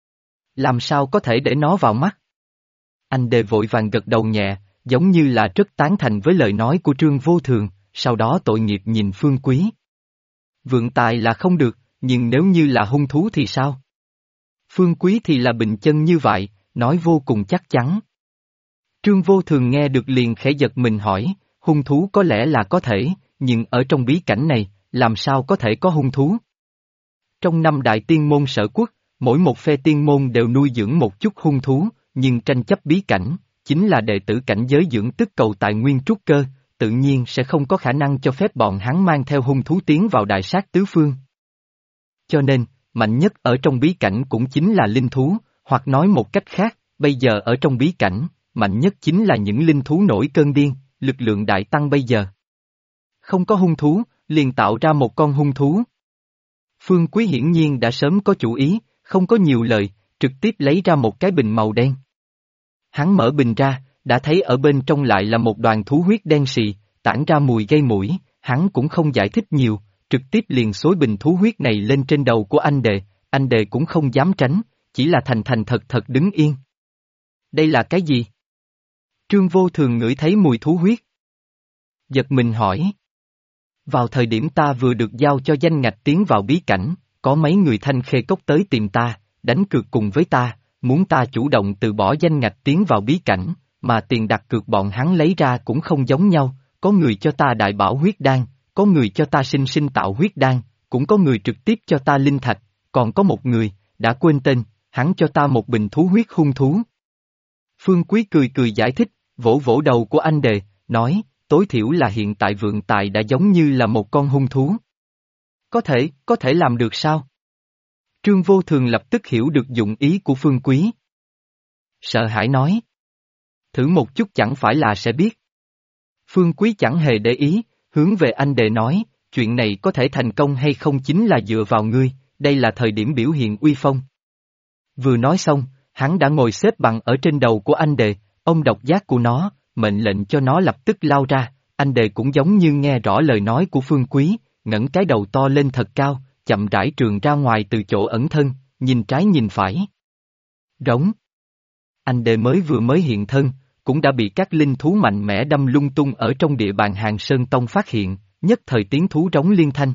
Làm sao có thể để nó vào mắt? Anh đề vội vàng gật đầu nhẹ, giống như là rất tán thành với lời nói của Trương Vô Thường, sau đó tội nghiệp nhìn Phương Quý. Vượng tài là không được, nhưng nếu như là hung thú thì sao? Phương Quý thì là bình chân như vậy, nói vô cùng chắc chắn. Trương Vô Thường nghe được liền khẽ giật mình hỏi, hung thú có lẽ là có thể, nhưng ở trong bí cảnh này, làm sao có thể có hung thú? Trong năm đại tiên môn sở quốc, mỗi một phe tiên môn đều nuôi dưỡng một chút hung thú, nhưng tranh chấp bí cảnh, chính là đệ tử cảnh giới dưỡng tức cầu tài nguyên trúc cơ, tự nhiên sẽ không có khả năng cho phép bọn hắn mang theo hung thú tiến vào đại sát tứ phương. Cho nên, mạnh nhất ở trong bí cảnh cũng chính là linh thú, hoặc nói một cách khác, bây giờ ở trong bí cảnh, mạnh nhất chính là những linh thú nổi cơn điên, lực lượng đại tăng bây giờ. Không có hung thú, liền tạo ra một con hung thú. Phương Quý hiển nhiên đã sớm có chủ ý, không có nhiều lời, trực tiếp lấy ra một cái bình màu đen. Hắn mở bình ra, đã thấy ở bên trong lại là một đoàn thú huyết đen sì, tản ra mùi gây mũi, hắn cũng không giải thích nhiều, trực tiếp liền xối bình thú huyết này lên trên đầu của anh đề cũng không dám tránh, chỉ là thành thành thật thật đứng yên. Đây là cái gì? Trương Vô Thường ngửi thấy mùi thú huyết. Giật mình hỏi. Vào thời điểm ta vừa được giao cho danh ngạch tiến vào bí cảnh, có mấy người Thanh Khê Cốc tới tìm ta, đánh cược cùng với ta, muốn ta chủ động từ bỏ danh ngạch tiến vào bí cảnh, mà tiền đặt cược bọn hắn lấy ra cũng không giống nhau, có người cho ta đại bảo huyết đan, có người cho ta sinh sinh tạo huyết đan, cũng có người trực tiếp cho ta linh thạch, còn có một người, đã quên tên, hắn cho ta một bình thú huyết hung thú. Phương Quý cười cười giải thích, vỗ vỗ đầu của anh đề, nói, tối thiểu là hiện tại vượng tài đã giống như là một con hung thú. Có thể làm được sao? Trương Vô Thường lập tức hiểu được dụng ý của Phương Quý. Sợ hãi nói. Thử một chút chẳng phải là sẽ biết. Phương Quý chẳng hề để ý, hướng về anh đề nói, chuyện này có thể thành công hay không chính là dựa vào ngươi, đây là thời điểm biểu hiện uy phong. Vừa nói xong, hắn đã ngồi xếp bằng ở trên đầu của anh đề, ông độc giác của nó, mệnh lệnh cho nó lập tức lao ra, anh đề cũng giống như nghe rõ lời nói của Phương Quý, ngẩng cái đầu to lên thật cao, chậm rãi trường ra ngoài từ chỗ ẩn thân, nhìn trái nhìn phải. Rống. Anh đề mới hiện thân, cũng đã bị các linh thú mạnh mẽ đâm lung tung ở trong địa bàn Hàng Sơn Tông phát hiện, nhất thời tiếng thú rống liên thanh.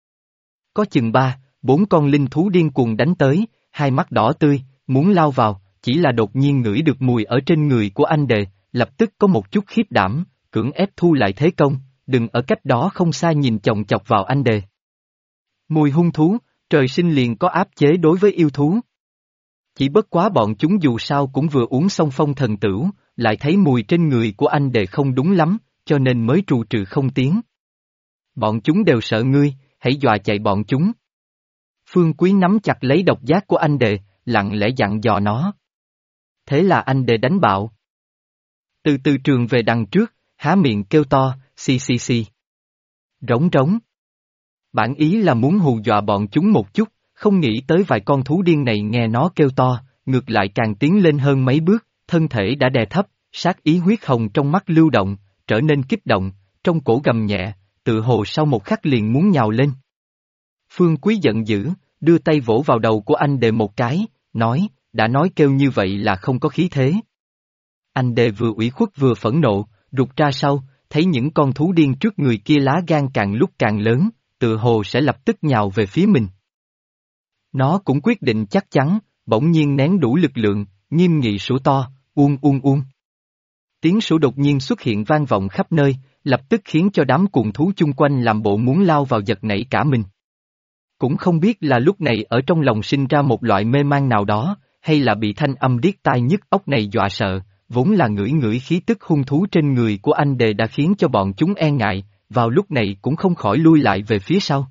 Có chừng 3-4 con linh thú điên cuồng đánh tới, hai mắt đỏ tươi, muốn lao vào, chỉ là đột nhiên ngửi được mùi ở trên người của anh đề, lập tức có một chút khiếp đảm, cưỡng ép thu lại thế công, đừng ở cách đó không xa nhìn chòng chọc vào anh đề. Mùi hung thú, trời sinh liền có áp chế đối với yêu thú. Chỉ bất quá bọn chúng dù sao cũng vừa uống xong phong thần tửu, lại thấy mùi trên người của anh đề không đúng lắm, cho nên mới trù trừ không tiếng. Bọn chúng đều sợ ngươi, hãy dọa chạy bọn chúng. Phương Quý nắm chặt lấy độc giác của anh đề, lặng lẽ dặn dò nó. Thế là anh đề đánh bạo. Từ từ trường về đằng trước, há miệng kêu to, xì xì xì. Rống rống. Bản ý là muốn hù dọa bọn chúng một chút, không nghĩ tới vài con thú điên này nghe nó kêu to, ngược lại càng tiến lên hơn mấy bước, thân thể đã đè thấp, sát ý huyết hồng trong mắt lưu động, trở nên kích động, trong cổ gầm nhẹ, tự hồ sau một khắc liền muốn nhào lên. Phương Quý giận dữ, đưa tay vỗ vào đầu của anh đề một cái, nói, đã nói kêu như vậy là không có khí thế. Anh đề vừa ủy khuất vừa phẫn nộ, rụt ra sau, thấy những con thú điên trước người kia lá gan càng lúc càng lớn, tự hồ sẽ lập tức nhào về phía mình. Nó cũng quyết định chắc chắn, bỗng nhiên nén đủ lực lượng, nghiêm nghị sủa to, uông uông uông. Tiếng sủa đột nhiên xuất hiện vang vọng khắp nơi, lập tức khiến cho đám cuồng thú chung quanh làm bộ muốn lao vào giật nảy cả mình. Cũng không biết là lúc này ở trong lòng sinh ra một loại mê man nào đó, hay là bị thanh âm điếc tai nhức óc này dọa sợ, vốn là ngửi khí tức hung thú trên người của anh đề đã khiến cho bọn chúng e ngại, vào lúc này cũng không khỏi lui lại về phía sau.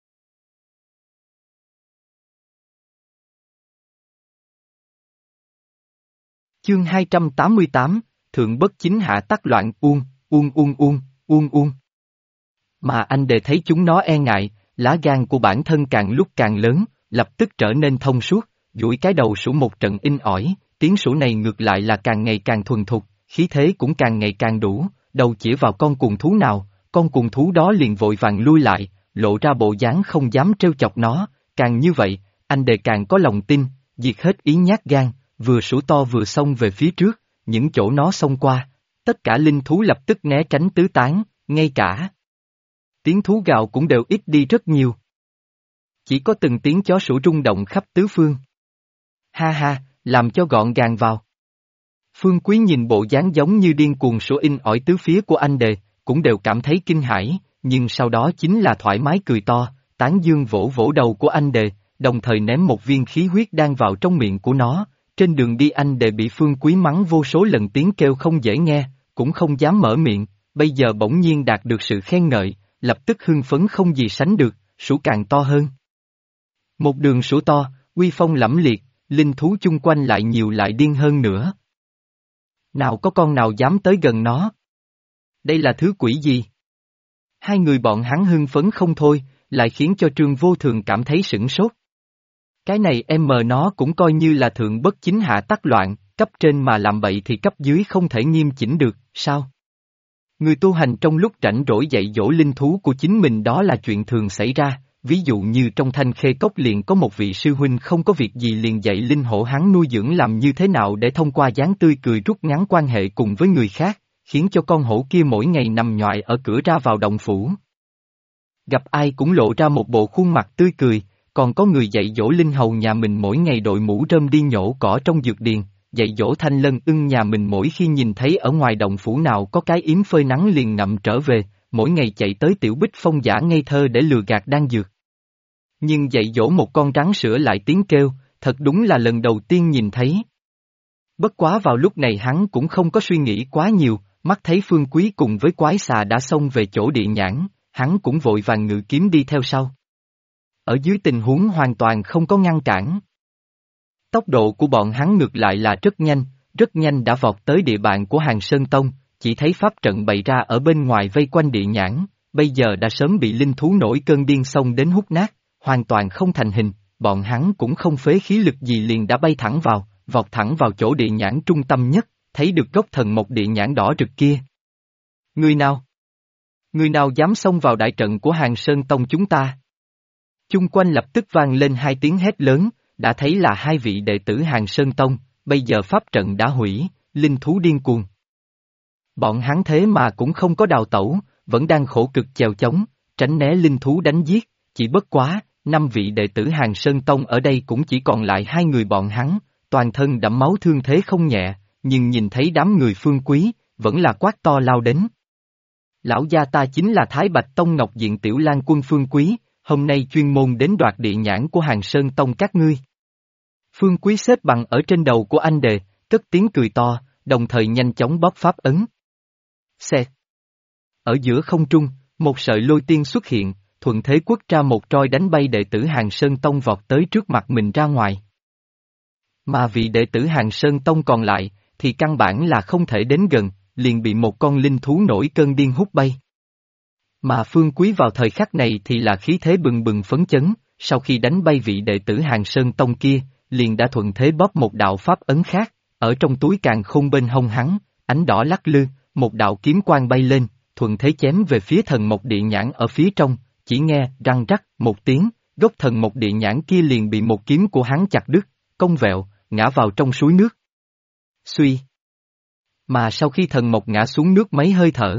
Chương 288, Thượng bất chính hạ tắc loạn uông. Mà anh đề thấy chúng nó e ngại, lá gan của bản thân càng lúc càng lớn, lập tức trở nên thông suốt, duỗi cái đầu sủa một trận in ỏi, tiếng sủa này ngược lại là càng ngày càng thuần thục, khí thế cũng càng ngày càng đủ, đầu chỉ vào con cuồng thú nào, con cuồng thú đó liền vội vàng lui lại, lộ ra bộ dáng không dám trêu chọc nó, càng như vậy, anh đề càng có lòng tin, diệt hết ý nhát gan, vừa sủa to vừa xông về phía trước, những chỗ nó xông qua, tất cả linh thú lập tức né tránh tứ tán, ngay cả tiếng thú gào cũng đều ít đi rất nhiều. Chỉ có từng tiếng chó sủa rung động khắp tứ phương. Ha ha, làm cho gọn gàng vào. Phương Quý nhìn bộ dáng giống như điên cuồng sủa in ỏi tứ phía của anh đề, cũng đều cảm thấy kinh hãi, nhưng sau đó chính là thoải mái cười to, tán dương vỗ vỗ đầu của anh đề, đồng thời ném một viên khí huyết đang vào trong miệng của nó. Trên đường đi anh đề bị Phương Quý mắng vô số lần tiếng kêu không dễ nghe, cũng không dám mở miệng, bây giờ bỗng nhiên đạt được sự khen ngợi, lập tức hưng phấn không gì sánh được, sủ càng to hơn. Một đường sủ to, uy phong lẫm liệt, linh thú chung quanh lại nhiều lại điên hơn nữa. Nào có con nào dám tới gần nó? Đây là thứ quỷ gì? Hai người bọn hắn hưng phấn không thôi, lại khiến cho Trương Vô Thường cảm thấy sửng sốt. Cái này nó cũng coi như là thượng bất chính hạ tắc loạn, cấp trên mà làm bậy thì cấp dưới không thể nghiêm chỉnh được, sao? Người tu hành trong lúc rảnh rỗi dạy dỗ linh thú của chính mình đó là chuyện thường xảy ra, ví dụ như trong Thanh Khê Cốc liền có một vị sư huynh không có việc gì liền dạy linh hổ hắn nuôi dưỡng làm như thế nào để thông qua dáng tươi cười rút ngắn quan hệ cùng với người khác, khiến cho con hổ kia mỗi ngày nằm nhoài ở cửa ra vào động phủ. Gặp ai cũng lộ ra một bộ khuôn mặt tươi cười, còn có người dạy dỗ linh hầu nhà mình mỗi ngày đội mũ rơm đi nhổ cỏ trong dược điền, dạy dỗ Thanh Lân ưng nhà mình mỗi khi nhìn thấy ở ngoài động phủ nào có cái yếm phơi nắng liền ngậm trở về, mỗi ngày chạy tới Tiểu Bích Phong giả ngây thơ để lừa gạt đan dược. Nhưng dạy dỗ một con rắn sữa lại tiếng kêu, thật đúng là lần đầu tiên nhìn thấy. Bất quá vào lúc này hắn cũng không có suy nghĩ quá nhiều, mắt thấy Phương Quý cùng với quái xà đã xông về chỗ địa nhãn, hắn cũng vội vàng ngự kiếm đi theo sau. Ở dưới tình huống hoàn toàn không có ngăn cản. Tốc độ của bọn hắn ngược lại là rất nhanh đã vọt tới địa bàn của Hàng Sơn Tông, chỉ thấy pháp trận bày ra ở bên ngoài vây quanh địa nhãn, bây giờ đã sớm bị linh thú nổi cơn điên xông đến hút nát, hoàn toàn không thành hình, bọn hắn cũng không phế khí lực gì liền đã bay thẳng vào, vọt thẳng vào chỗ địa nhãn trung tâm nhất, thấy được gốc thần mộc địa nhãn đỏ rực kia. Người nào? Người nào dám xông vào đại trận của Hàng Sơn Tông chúng ta? Chung quanh lập tức vang lên hai tiếng hét lớn, đã thấy là hai vị đệ tử Hàng Sơn Tông, bây giờ pháp trận đã hủy, linh thú điên cuồng. Bọn hắn thế mà cũng không có đào tẩu, vẫn đang khổ cực chèo chống, tránh né linh thú đánh giết, chỉ bất quá, 5 vị đệ tử Hàng Sơn Tông ở đây cũng chỉ còn lại 2 người bọn hắn, toàn thân đẫm máu thương thế không nhẹ, nhưng nhìn thấy đám người Phương Quý, vẫn là quát to lao đến. Lão gia ta chính là Thái Bạch Tông Ngọc Diện Tiểu Lang Quân Phương Quý, hôm nay chuyên môn đến đoạt địa nhãn của Hàng Sơn Tông các ngươi. Phương Quý xếp bằng ở trên đầu của anh đề, cất tiếng cười to, đồng thời nhanh chóng bóp pháp ấn. Xẹt. Ở giữa không trung, một sợi lôi tiên xuất hiện, thuận thế quất ra một roi đánh bay đệ tử Hàng Sơn Tông vọt tới trước mặt mình ra ngoài. Mà vị đệ tử Hàng Sơn Tông còn lại, thì căn bản là không thể đến gần, liền bị một con linh thú nổi cơn điên hút bay. Mà Phương Quý vào thời khắc này thì là khí thế bừng bừng phấn chấn, sau khi đánh bay vị đệ tử Hàng Sơn Tông kia, liền đã thuận thế bóp một đạo pháp ấn khác, ở trong túi càn khôn bên hông hắn, ánh đỏ lắc lư, một đạo kiếm quang bay lên, thuận thế chém về phía thần mộc địa nhãn ở phía trong, chỉ nghe răng rắc một tiếng, gốc thần mộc địa nhãn kia liền bị một kiếm của hắn chặt đứt, cong vẹo, ngã vào trong suối nước. Suy. Mà sau khi thần mộc ngã xuống nước mấy hơi thở,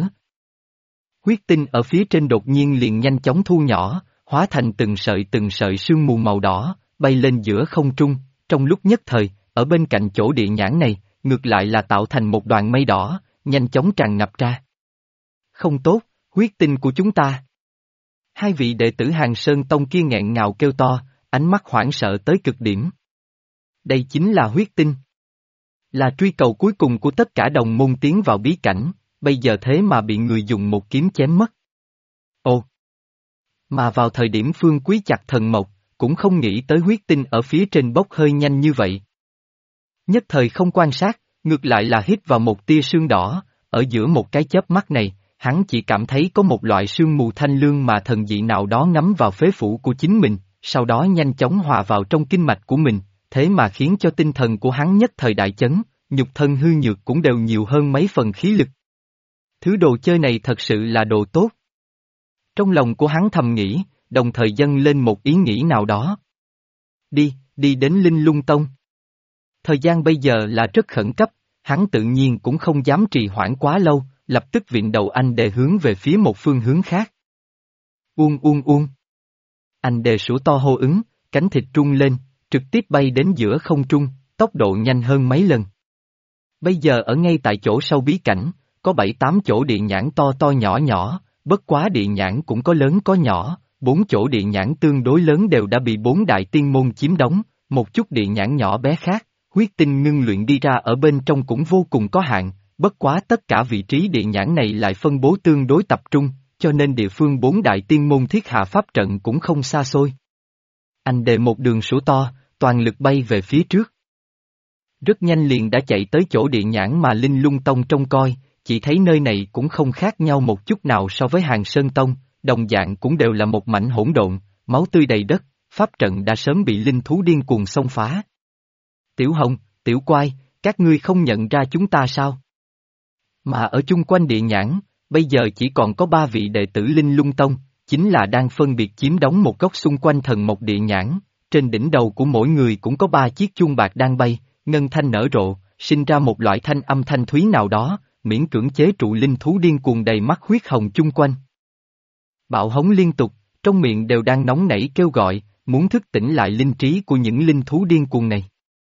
huyết tinh ở phía trên đột nhiên liền nhanh chóng thu nhỏ, hóa thành từng sợi sương mù màu đỏ, bay lên giữa không trung, trong lúc nhất thời, ở bên cạnh chỗ địa nhãn này, ngược lại là tạo thành một đoàn mây đỏ, nhanh chóng tràn ngập ra. Không tốt, huyết tinh của chúng ta. Hai vị đệ tử Hàng Sơn Tông kia nghẹn ngào kêu to, ánh mắt hoảng sợ tới cực điểm. Đây chính là huyết tinh. Là truy cầu cuối cùng của tất cả đồng môn tiến vào bí cảnh, bây giờ thế mà bị người dùng một kiếm chém mất. Ồ! Mà vào thời điểm Phương Quý chặt thần mộc, cũng không nghĩ tới huyết tinh ở phía trên bốc hơi nhanh như vậy. Nhất thời không quan sát, ngược lại là hít vào một tia sương đỏ, ở giữa một cái chớp mắt này, hắn chỉ cảm thấy có một loại sương mù thanh lương mà thần dị nào đó ngấm vào phế phủ của chính mình, sau đó nhanh chóng hòa vào trong kinh mạch của mình, thế mà khiến cho tinh thần của hắn nhất thời đại chấn, nhục thân hư nhược cũng đều nhiều hơn mấy phần khí lực. Thứ đồ chơi này thật sự là đồ tốt. Trong lòng của hắn thầm nghĩ, đồng thời dâng lên một ý nghĩ nào đó. Đi đến Linh Lung Tông. Thời gian bây giờ là rất khẩn cấp, hắn tự nhiên cũng không dám trì hoãn quá lâu, lập tức vịn đầu anh đề hướng về phía một phương hướng khác. Uông. Anh đề sủa to hô ứng, cánh thịt trung lên, trực tiếp bay đến giữa không trung, tốc độ nhanh hơn mấy lần. Bây giờ ở ngay tại chỗ sau bí cảnh, có 7-8 chỗ địa nhãn to nhỏ, bất quá địa nhãn cũng có lớn có nhỏ, 4 chỗ địa nhãn tương đối lớn đều đã bị 4 đại tiên môn chiếm đóng, một chút địa nhãn nhỏ bé khác, huyết tinh ngưng luyện đi ra ở bên trong cũng vô cùng có hạn, bất quá tất cả vị trí địa nhãn này lại phân bố tương đối tập trung, cho nên địa phương bốn đại tiên môn thiết hạ pháp trận cũng không xa xôi. Anh đề một đường sủa to, toàn lực bay về phía trước. Rất nhanh liền đã chạy tới chỗ địa nhãn mà Linh Lung Tông trông coi, chỉ thấy nơi này cũng không khác nhau một chút nào so với Hàng Sơn Tông, đồng dạng cũng đều là một mảnh hỗn độn, máu tươi đầy đất, pháp trận đã sớm bị linh thú điên cuồng xông phá. Tiểu Hồng, Tiểu Quai, các ngươi không nhận ra chúng ta sao? Mà ở chung quanh địa nhãn, bây giờ chỉ còn có 3 vị đệ tử Linh Lung Tông, chính là đang phân biệt chiếm đóng một góc xung quanh thần mộc địa nhãn, trên đỉnh đầu của mỗi người cũng có 3 chiếc chuông bạc đang bay, ngân thanh nở rộ, sinh ra một loại thanh âm thanh thúy nào đó, miễn cưỡng chế trụ linh thú điên cuồng đầy mắt huyết hồng chung quanh. Bạo hống liên tục, trong miệng đều đang nóng nảy kêu gọi, muốn thức tỉnh lại linh trí của những linh thú điên cuồng này.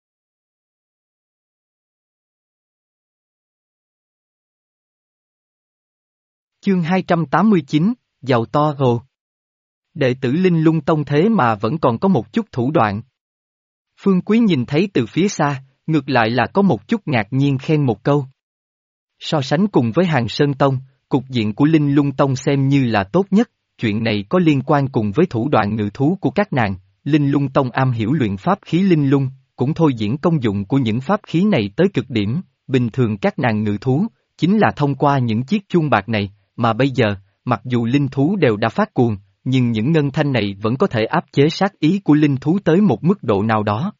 Chương 289, giàu to hồ. Đệ tử Linh Lung Tông thế mà vẫn còn có một chút thủ đoạn. Phương Quý nhìn thấy từ phía xa, ngược lại là có một chút ngạc nhiên khen một câu. So sánh cùng với Hàng Sơn Tông, cục diện của Linh Lung Tông xem như là tốt nhất, chuyện này có liên quan cùng với thủ đoạn ngự thú của các nàng, Linh Lung Tông am hiểu luyện pháp khí linh lung, cũng thôi diễn công dụng của những pháp khí này tới cực điểm, bình thường các nàng ngự thú, chính là thông qua những chiếc chuông bạc này, mà bây giờ, mặc dù linh thú đều đã phát cuồng, nhưng những ngân thanh này vẫn có thể áp chế sát ý của linh thú tới một mức độ nào đó.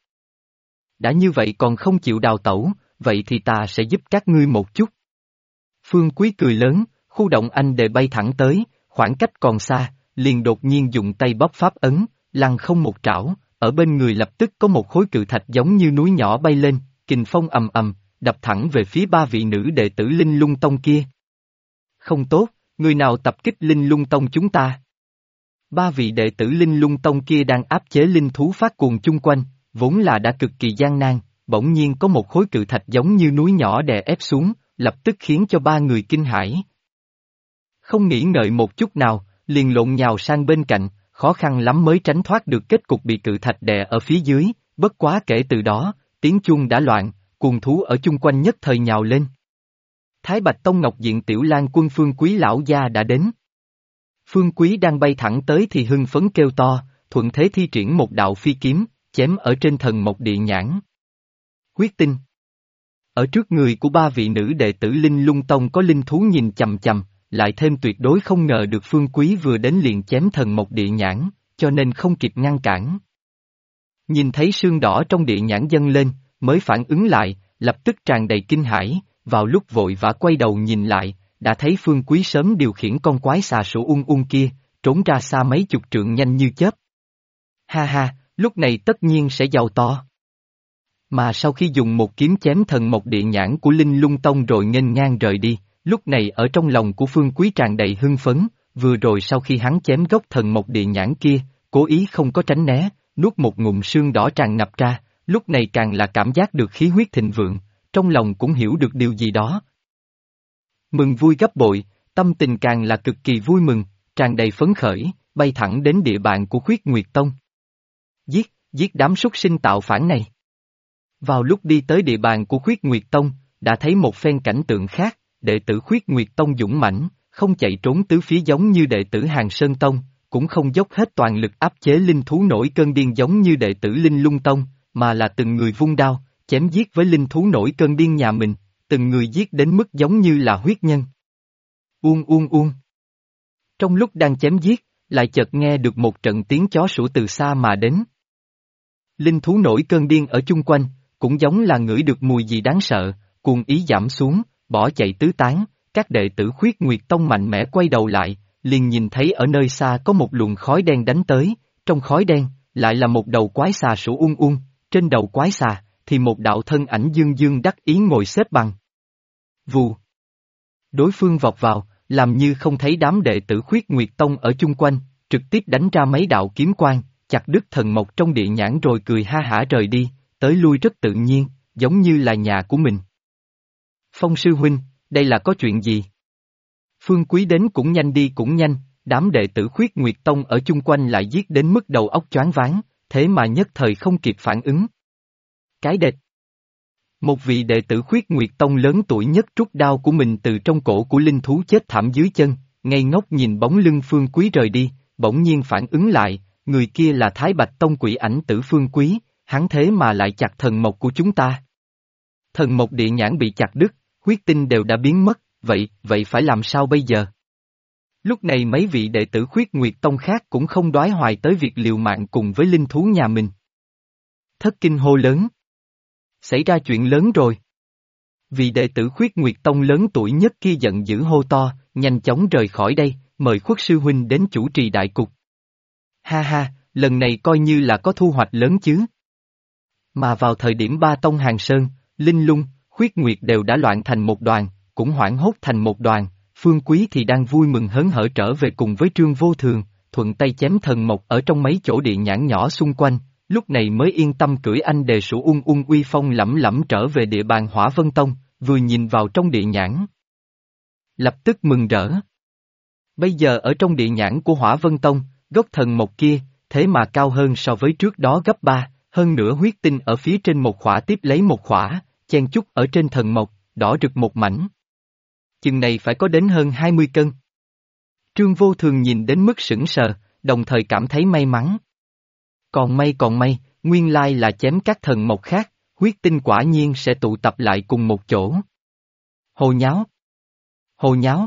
Đã như vậy còn không chịu đào tẩu, vậy thì ta sẽ giúp các ngươi một chút. Phương Quý cười lớn, khu động anh đề bay thẳng tới, khoảng cách còn xa, liền đột nhiên dùng tay bóp pháp ấn, lăng không một trảo, ở bên người lập tức có một khối cự thạch giống như núi nhỏ bay lên, kình phong ầm ầm, đập thẳng về phía 3 vị nữ đệ tử Linh Lung Tông kia. Không tốt, người nào tập kích Linh Lung Tông chúng ta? 3 vị đệ tử Linh Lung Tông kia đang áp chế linh thú phát cuồng chung quanh, vốn là đã cực kỳ gian nan, bỗng nhiên có một khối cự thạch giống như núi nhỏ đè ép xuống, lập tức khiến cho 3 người kinh hãi. Không nghĩ ngợi một chút nào, liền lộn nhào sang bên cạnh, khó khăn lắm mới tránh thoát được kết cục bị cự thạch đè ở phía dưới, bất quá kể từ đó, tiếng chuông đã loạn, cuồng thú ở chung quanh nhất thời nhào lên. Thái Bạch Tông Ngọc Diện Tiểu Lang Quân Phương Quý lão gia đã đến. Phương Quý đang bay thẳng tới thì hưng phấn kêu to, thuận thế thi triển một đạo phi kiếm, chém ở trên thần mộc địa nhãn. Huyết tinh. Ở trước người của 3 vị nữ đệ tử Linh Lung Tông có linh thú nhìn chằm chằm, lại thêm tuyệt đối không ngờ được Phương Quý vừa đến liền chém thần mộc địa nhãn, cho nên không kịp ngăn cản. Nhìn thấy sương đỏ trong địa nhãn dâng lên, mới phản ứng lại, lập tức tràn đầy kinh hãi, vào lúc vội vã quay đầu nhìn lại, đã thấy Phương Quý sớm điều khiển con quái xà sổ kia, trốn ra xa mấy chục trượng nhanh như chớp. Ha ha, lúc này tất nhiên sẽ giàu to. Mà sau khi dùng một kiếm chém thần mộc địa nhãn của Linh Lung Tông rồi nghênh ngang rời đi, lúc này ở trong lòng của Phương Quý tràn đầy hưng phấn, vừa rồi sau khi hắn chém gốc thần mộc địa nhãn kia, cố ý không có tránh né, nuốt một ngụm sương đỏ tràn ngập ra, lúc này càng là cảm giác được khí huyết thịnh vượng, trong lòng cũng hiểu được điều gì đó. Mừng vui gấp bội, tâm tình càng là cực kỳ vui mừng, tràn đầy phấn khởi, bay thẳng đến địa bàn của Khuyết Nguyệt Tông. Giết đám súc sinh tạo phản này. Vào lúc đi tới địa bàn của Khuyết Nguyệt Tông, đã thấy một phen cảnh tượng khác, đệ tử Khuyết Nguyệt Tông dũng mãnh, không chạy trốn tứ phía giống như đệ tử Hàng Sơn Tông, cũng không dốc hết toàn lực áp chế linh thú nổi cơn điên giống như đệ tử Linh Lung Tông, mà là từng người vung đao, chém giết với linh thú nổi cơn điên nhà mình, từng người giết đến mức giống như là huyết nhân. Uông. Trong lúc đang chém giết, lại chợt nghe được một trận tiếng chó sủa từ xa mà đến. Linh thú nổi cơn điên ở chung quanh, cũng giống là ngửi được mùi gì đáng sợ, cuồng ý giảm xuống, bỏ chạy tứ tán, các đệ tử Khuyết Nguyệt Tông mạnh mẽ quay đầu lại, liền nhìn thấy ở nơi xa có một luồng khói đen đánh tới, trong khói đen, lại là một đầu quái xà sủa trên đầu quái xà, thì một đạo thân ảnh dương dương đắc ý ngồi xếp bằng. Vù. Đối phương vọt vào, làm như không thấy đám đệ tử Khuyết Nguyệt Tông ở chung quanh, trực tiếp đánh ra mấy đạo kiếm quang, chặt đứt thần mộc trong địa nhãn rồi cười ha hả rời đi, tới lui rất tự nhiên, giống như là nhà của mình. Phong sư huynh, đây là có chuyện gì? Phương Quý đến cũng nhanh đi cũng nhanh, đám đệ tử Khuyết Nguyệt Tông ở chung quanh lại giết đến mức đầu óc choáng váng, thế mà nhất thời không kịp phản ứng. Cái đệt! Một vị đệ tử Khuyết Nguyệt Tông lớn tuổi nhất rút đao của mình từ trong cổ của linh thú chết thảm dưới chân, ngây ngốc nhìn bóng lưng Phương Quý rời đi, bỗng nhiên phản ứng lại, người kia là Thái Bạch Tông quỷ ảnh tử Phương Quý, hắn thế mà lại chặt thần mộc của chúng ta. Thần mộc địa nhãn bị chặt đứt, huyết tinh đều đã biến mất, vậy phải làm sao bây giờ? Lúc này mấy vị đệ tử Khuyết Nguyệt Tông khác cũng không đoái hoài tới việc liều mạng cùng với linh thú nhà mình. Thất kinh hô lớn. Xảy ra chuyện lớn rồi. Vị đệ tử Khuyết Nguyệt Tông lớn tuổi nhất kia giận dữ hô to, nhanh chóng rời khỏi đây, mời Khuất sư huynh đến chủ trì đại cục. Ha ha, lần này coi như là có thu hoạch lớn chứ. Mà vào thời điểm ba tông Hàng Sơn, Linh Lung, Khuyết Nguyệt đều đã loạn thành một đoàn, cũng hoảng hốt thành một đoàn, Phương Quý thì đang vui mừng hớn hở trở về cùng với Trương Vô Thường, thuận tay chém thần mộc ở trong mấy chỗ địa nhãn nhỏ xung quanh, lúc này mới yên tâm cưỡi anh đề sủ uy phong lẫm lẫm trở về địa bàn Hỏa Vân Tông, vừa nhìn vào trong địa nhãn. Lập tức mừng rỡ. Bây giờ ở trong địa nhãn của Hỏa Vân Tông, gốc thần mộc kia, thế mà cao hơn so với trước đó gấp 3, hơn nữa huyết tinh ở phía trên một khỏa tiếp lấy một khỏa, chen chúc ở trên thần mộc, đỏ rực một mảnh. Chừng này phải có đến hơn 20 cân. Trương Vô Thường nhìn đến mức sững sờ, đồng thời cảm thấy may mắn. Còn may, nguyên lai là chém các thần mộc khác, huyết tinh quả nhiên sẽ tụ tập lại cùng một chỗ. Hồ nháo! Hồ nháo!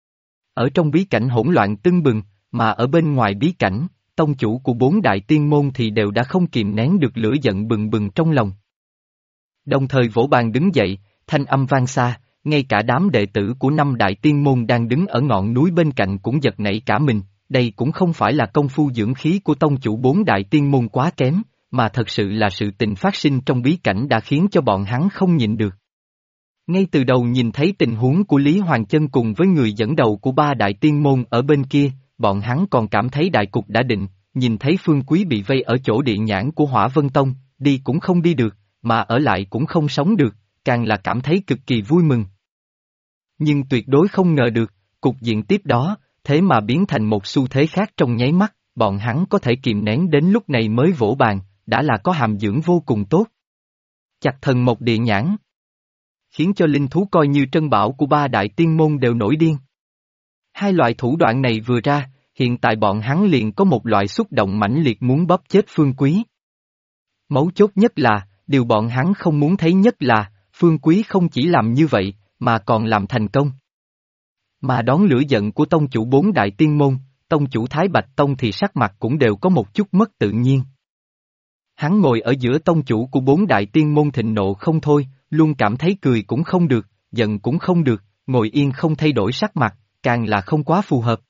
Ở trong bí cảnh hỗn loạn tưng bừng, mà ở bên ngoài bí cảnh, tông chủ của 4 đại tiên môn thì đều đã không kìm nén được lửa giận bừng bừng trong lòng. Đồng thời vỗ bàn đứng dậy, thanh âm vang xa, ngay cả đám đệ tử của 5 đại tiên môn đang đứng ở ngọn núi bên cạnh cũng giật nảy cả mình, đây cũng không phải là công phu dưỡng khí của tông chủ 4 đại tiên môn quá kém, mà thật sự là sự tình phát sinh trong bí cảnh đã khiến cho bọn hắn không nhịn được. Ngay từ đầu nhìn thấy tình huống của Lý Hoàng Chân cùng với người dẫn đầu của 3 đại tiên môn ở bên kia, bọn hắn còn cảm thấy đại cục đã định, nhìn thấy Phương Quý bị vây ở chỗ địa nhãn của Hỏa Vân Tông, đi cũng không đi được, mà ở lại cũng không sống được, càng là cảm thấy cực kỳ vui mừng. Nhưng tuyệt đối không ngờ được, cục diện tiếp đó, thế mà biến thành một xu thế khác trong nháy mắt, bọn hắn có thể kìm nén đến lúc này mới vỗ bàn, đã là có hàm dưỡng vô cùng tốt. Chặt thần mộc địa nhãn, khiến cho linh thú coi như trân bảo của 3 đại tiên môn đều nổi điên. Hai loại thủ đoạn này vừa ra, hiện tại bọn hắn liền có một loại xúc động mãnh liệt muốn bóp chết Phương Quý. Mấu chốt nhất là, điều bọn hắn không muốn thấy nhất là, Phương Quý không chỉ làm như vậy, mà còn làm thành công. Mà đón lửa giận của tông chủ 4 đại tiên môn, tông chủ Thái Bạch Tông thì sắc mặt cũng đều có một chút mất tự nhiên. Hắn ngồi ở giữa tông chủ của 4 đại tiên môn thịnh nộ không thôi, luôn cảm thấy cười cũng không được, giận cũng không được, ngồi yên không thay đổi sắc mặt, càng là không quá phù hợp.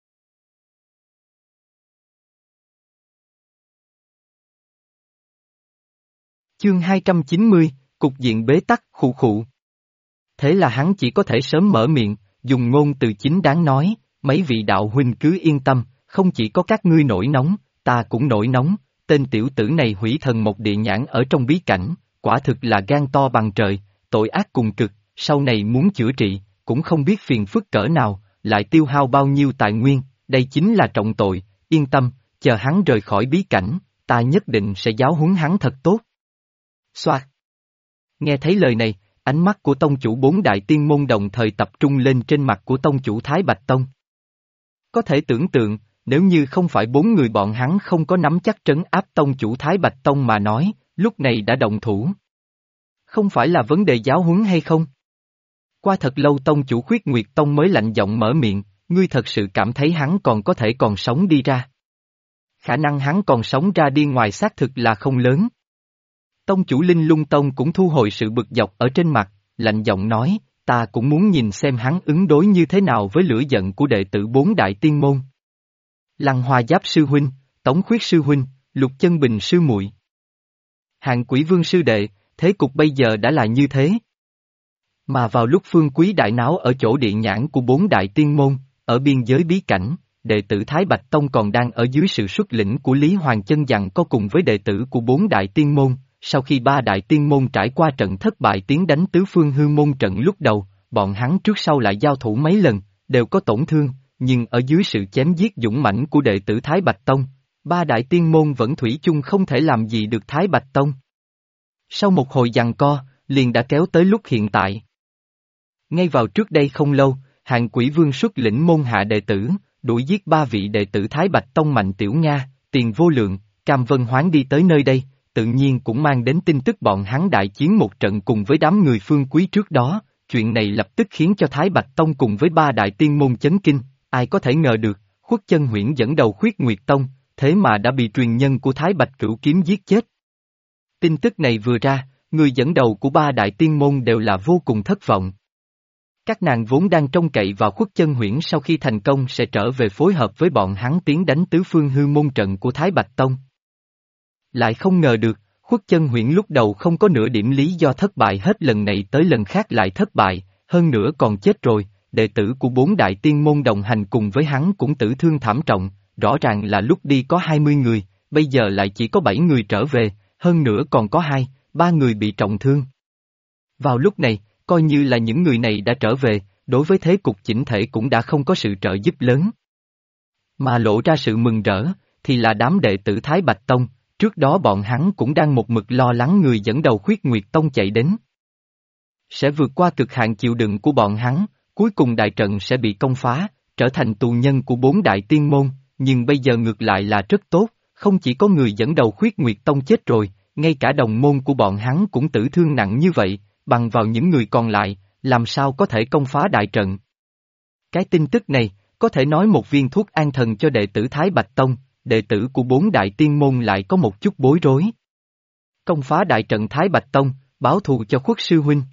Chương 290, cục diện bế tắc khụ khụ. Thế là hắn chỉ có thể sớm mở miệng, dùng ngôn từ chính đáng nói, mấy vị đạo huynh cứ yên tâm, không chỉ có các ngươi nổi nóng, ta cũng nổi nóng, tên tiểu tử này hủy thần một địa nhãn ở trong bí cảnh, quả thực là gan to bằng trời, tội ác cùng cực, sau này muốn chữa trị, cũng không biết phiền phức cỡ nào, lại tiêu hao bao nhiêu tài nguyên, đây chính là trọng tội, yên tâm, chờ hắn rời khỏi bí cảnh, ta nhất định sẽ giáo huấn hắn thật tốt. Xoạt. Nghe thấy lời này, ánh mắt của tông chủ 4 đại tiên môn đồng thời tập trung lên trên mặt của tông chủ Thái Bạch Tông. Có thể tưởng tượng, nếu như không phải 4 người bọn hắn không có nắm chắc trấn áp tông chủ Thái Bạch Tông mà nói, lúc này đã động thủ. Không phải là vấn đề giáo huấn hay không? Qua thật lâu tông chủ Khuyết Nguyệt Tông mới lạnh giọng mở miệng, ngươi thật sự cảm thấy hắn còn có thể còn sống đi ra. Khả năng hắn còn sống ra đi ngoài xác thực là không lớn. Tông chủ Linh Lung Tông cũng thu hồi sự bực dọc ở trên mặt, lạnh giọng nói, ta cũng muốn nhìn xem hắn ứng đối như thế nào với lửa giận của đệ tử 4 đại tiên môn. Lăng Hoa Giáp sư huynh, Tống Khuyết sư huynh, Lục Chân Bình sư muội, Hạng Quỷ Vương sư đệ, thế cục bây giờ đã là như thế. Mà vào lúc Phương Quý đại náo ở chỗ địa nhãn của 4 đại tiên môn, ở biên giới bí cảnh, đệ tử Thái Bạch Tông còn đang ở dưới sự xuất lĩnh của Lý Hoàng Chân dặn co cùng với đệ tử của 4 đại tiên môn. Sau khi 3 đại tiên môn trải qua trận thất bại tiến đánh tứ phương hư môn trận lúc đầu, bọn hắn trước sau lại giao thủ mấy lần, đều có tổn thương, nhưng ở dưới sự chém giết dũng mãnh của đệ tử Thái Bạch Tông, 3 đại tiên môn vẫn thủy chung không thể làm gì được Thái Bạch Tông. Sau một hồi giằng co, liền đã kéo tới lúc hiện tại. Ngay vào trước đây không lâu, Hạng Quỷ Vương xuất lĩnh môn hạ đệ tử, đuổi giết 3 vị đệ tử Thái Bạch Tông Mạnh Tiểu Nga, Tiền Vô Lượng, Cam Vân Hoán đi tới nơi đây, tự nhiên cũng mang đến tin tức bọn hắn đại chiến một trận cùng với đám người Phương Quý trước đó, chuyện này lập tức khiến cho Thái Bạch Tông cùng với 3 đại tiên môn chấn kinh, ai có thể ngờ được, Khuất Chân Huyễn dẫn đầu Khuyết Nguyệt Tông, thế mà đã bị truyền nhân của Thái Bạch Cửu Kiếm giết chết. Tin tức này vừa ra, người dẫn đầu của 3 đại tiên môn đều là vô cùng thất vọng. Các nàng vốn đang trông cậy vào Khuất Chân Huyễn sau khi thành công sẽ trở về phối hợp với bọn hắn tiến đánh tứ phương hư môn trận của Thái Bạch Tông. Lại không ngờ được, Khuất Chân Huyễn lúc đầu không có nửa điểm lý do thất bại hết lần này tới lần khác lại thất bại, hơn nữa còn chết rồi, đệ tử của 4 đại tiên môn đồng hành cùng với hắn cũng tử thương thảm trọng, rõ ràng là lúc đi có 20 người, bây giờ lại chỉ có 7 người trở về, hơn nữa còn có 3 người bị trọng thương. Vào lúc này, coi như là những người này đã trở về, đối với thế cục chỉnh thể cũng đã không có sự trợ giúp lớn. Mà lộ ra sự mừng rỡ, thì là đám đệ tử Thái Bạch Tông, trước đó bọn hắn cũng đang một mực lo lắng người dẫn đầu Khuyết Nguyệt Tông chạy đến. Sẽ vượt qua cực hạn chịu đựng của bọn hắn, cuối cùng đại trận sẽ bị công phá, trở thành tù nhân của 4 đại tiên môn, nhưng bây giờ ngược lại là rất tốt, không chỉ có người dẫn đầu Khuyết Nguyệt Tông chết rồi, ngay cả đồng môn của bọn hắn cũng tử thương nặng như vậy, bằng vào những người còn lại, làm sao có thể công phá đại trận. Cái tin tức này, có thể nói một viên thuốc an thần cho đệ tử Thái Bạch Tông, đệ tử của 4 đại tiên môn lại có một chút bối rối. Công phá đại trận Thái Bạch Tông, báo thù cho Khuất sư huynh.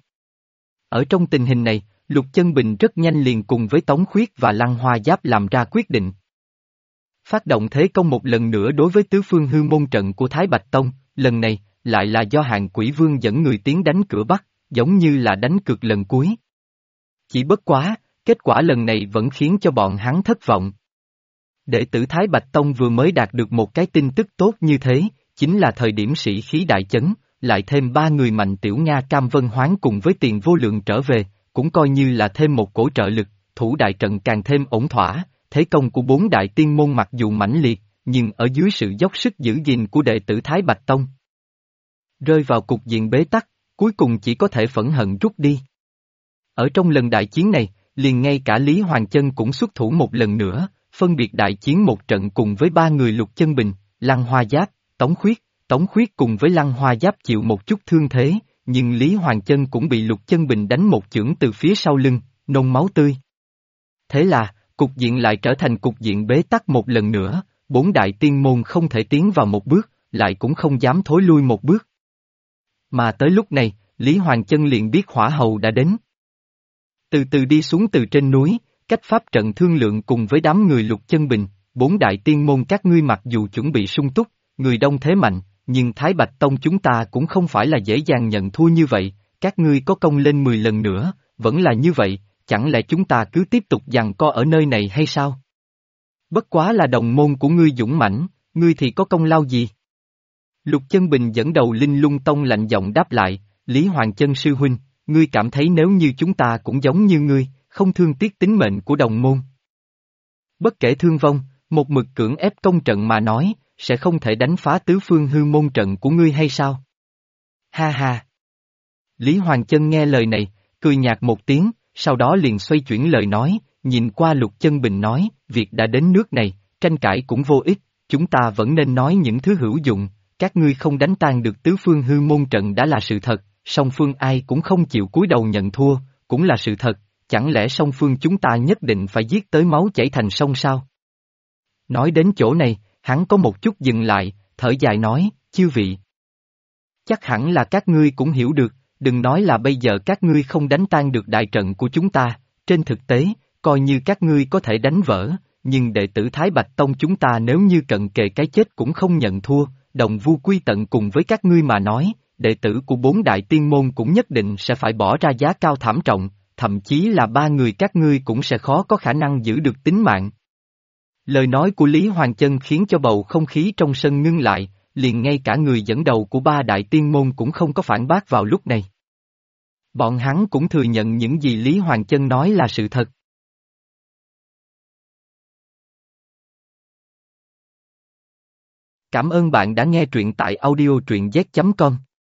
Ở trong tình hình này, Lục Chân Bình rất nhanh liền cùng với Tống Khuyết và Lăng Hoa Giáp làm ra quyết định. Phát động thế công một lần nữa đối với tứ phương hư môn trận của Thái Bạch Tông, lần này, lại là do Hạng Quỷ Vương dẫn người tiến đánh cửa Bắc, giống như là đánh cược lần cuối. Chỉ bất quá, kết quả lần này vẫn khiến cho bọn hắn thất vọng. Đệ tử Thái Bạch Tông vừa mới đạt được một cái tin tức tốt như thế, chính là thời điểm sĩ khí đại chấn, lại thêm 3 người Mạnh Tiểu Nga Cam Vân Hoán cùng với Tiền Vô Lượng trở về, cũng coi như là thêm một cổ trợ lực, thủ đại trận càng thêm ổn thỏa, thế công của 4 đại tiên môn mặc dù mãnh liệt, nhưng ở dưới sự dốc sức giữ gìn của đệ tử Thái Bạch Tông. Rơi vào cục diện bế tắc, cuối cùng chỉ có thể phẫn hận rút đi. Ở trong lần đại chiến này, liền ngay cả Lý Hoàng Chân cũng xuất thủ một lần nữa, phân biệt đại chiến một trận cùng với 3 người Lục Chân Bình, Lăng Hoa Giáp, Tống Khuyết cùng với Lăng Hoa Giáp chịu một chút thương thế, nhưng Lý Hoàng Chân cũng bị Lục Chân Bình đánh một chưởng từ phía sau lưng, nôn máu tươi. Thế là, cục diện lại trở thành cục diện bế tắc một lần nữa, 4 đại tiên môn không thể tiến vào một bước, lại cũng không dám thối lui một bước. Mà tới lúc này, Lý Hoàng Chân liền biết hỏa hầu đã đến. Từ từ đi xuống từ trên núi, cách pháp trận thương lượng cùng với đám người Lục Chân Bình, 4 đại tiên môn các ngươi mặc dù chuẩn bị sung túc, người đông thế mạnh, nhưng Thái Bạch Tông chúng ta cũng không phải là dễ dàng nhận thua như vậy, các ngươi có công lên 10 lần nữa, vẫn là như vậy, chẳng lẽ chúng ta cứ tiếp tục giằng co ở nơi này hay sao? Bất quá là đồng môn của ngươi dũng mãnh, ngươi thì có công lao gì? Lục Chân Bình dẫn đầu Linh Lung Tông lạnh giọng đáp lại, Lý Hoàng Chân sư huynh, ngươi cảm thấy nếu như chúng ta cũng giống như ngươi, không thương tiếc tính mệnh của đồng môn. Bất kể thương vong, một mực cưỡng ép công trận mà nói, sẽ không thể đánh phá tứ phương hư môn trận của ngươi hay sao? Ha ha! Lý Hoàng Chân nghe lời này, cười nhạt một tiếng, sau đó liền xoay chuyển lời nói, nhìn qua Lục Chân Bình nói, việc đã đến nước này, tranh cãi cũng vô ích, chúng ta vẫn nên nói những thứ hữu dụng, các ngươi không đánh tan được tứ phương hư môn trận đã là sự thật, song phương ai cũng không chịu cúi đầu nhận thua, cũng là sự thật, chẳng lẽ song phương chúng ta nhất định phải giết tới máu chảy thành sông sao? Nói đến chỗ này, hắn có một chút dừng lại, thở dài nói, chư vị. Chắc hẳn là các ngươi cũng hiểu được, đừng nói là bây giờ các ngươi không đánh tan được đại trận của chúng ta, trên thực tế, coi như các ngươi có thể đánh vỡ, nhưng đệ tử Thái Bạch Tông chúng ta nếu như cận kề cái chết cũng không nhận thua, đồng vu quy tận cùng với các ngươi mà nói, đệ tử của 4 đại tiên môn cũng nhất định sẽ phải bỏ ra giá cao thảm trọng, thậm chí là 3 người các ngươi cũng sẽ khó có khả năng giữ được tính mạng. Lời nói của Lý Hoàng Chân khiến cho bầu không khí trong sân ngưng lại, liền ngay cả người dẫn đầu của 3 đại tiên môn cũng không có phản bác vào lúc này. Bọn hắn cũng thừa nhận những gì Lý Hoàng Chân nói là sự thật. Cảm ơn bạn đã nghe truyện tại audio truyện z.com.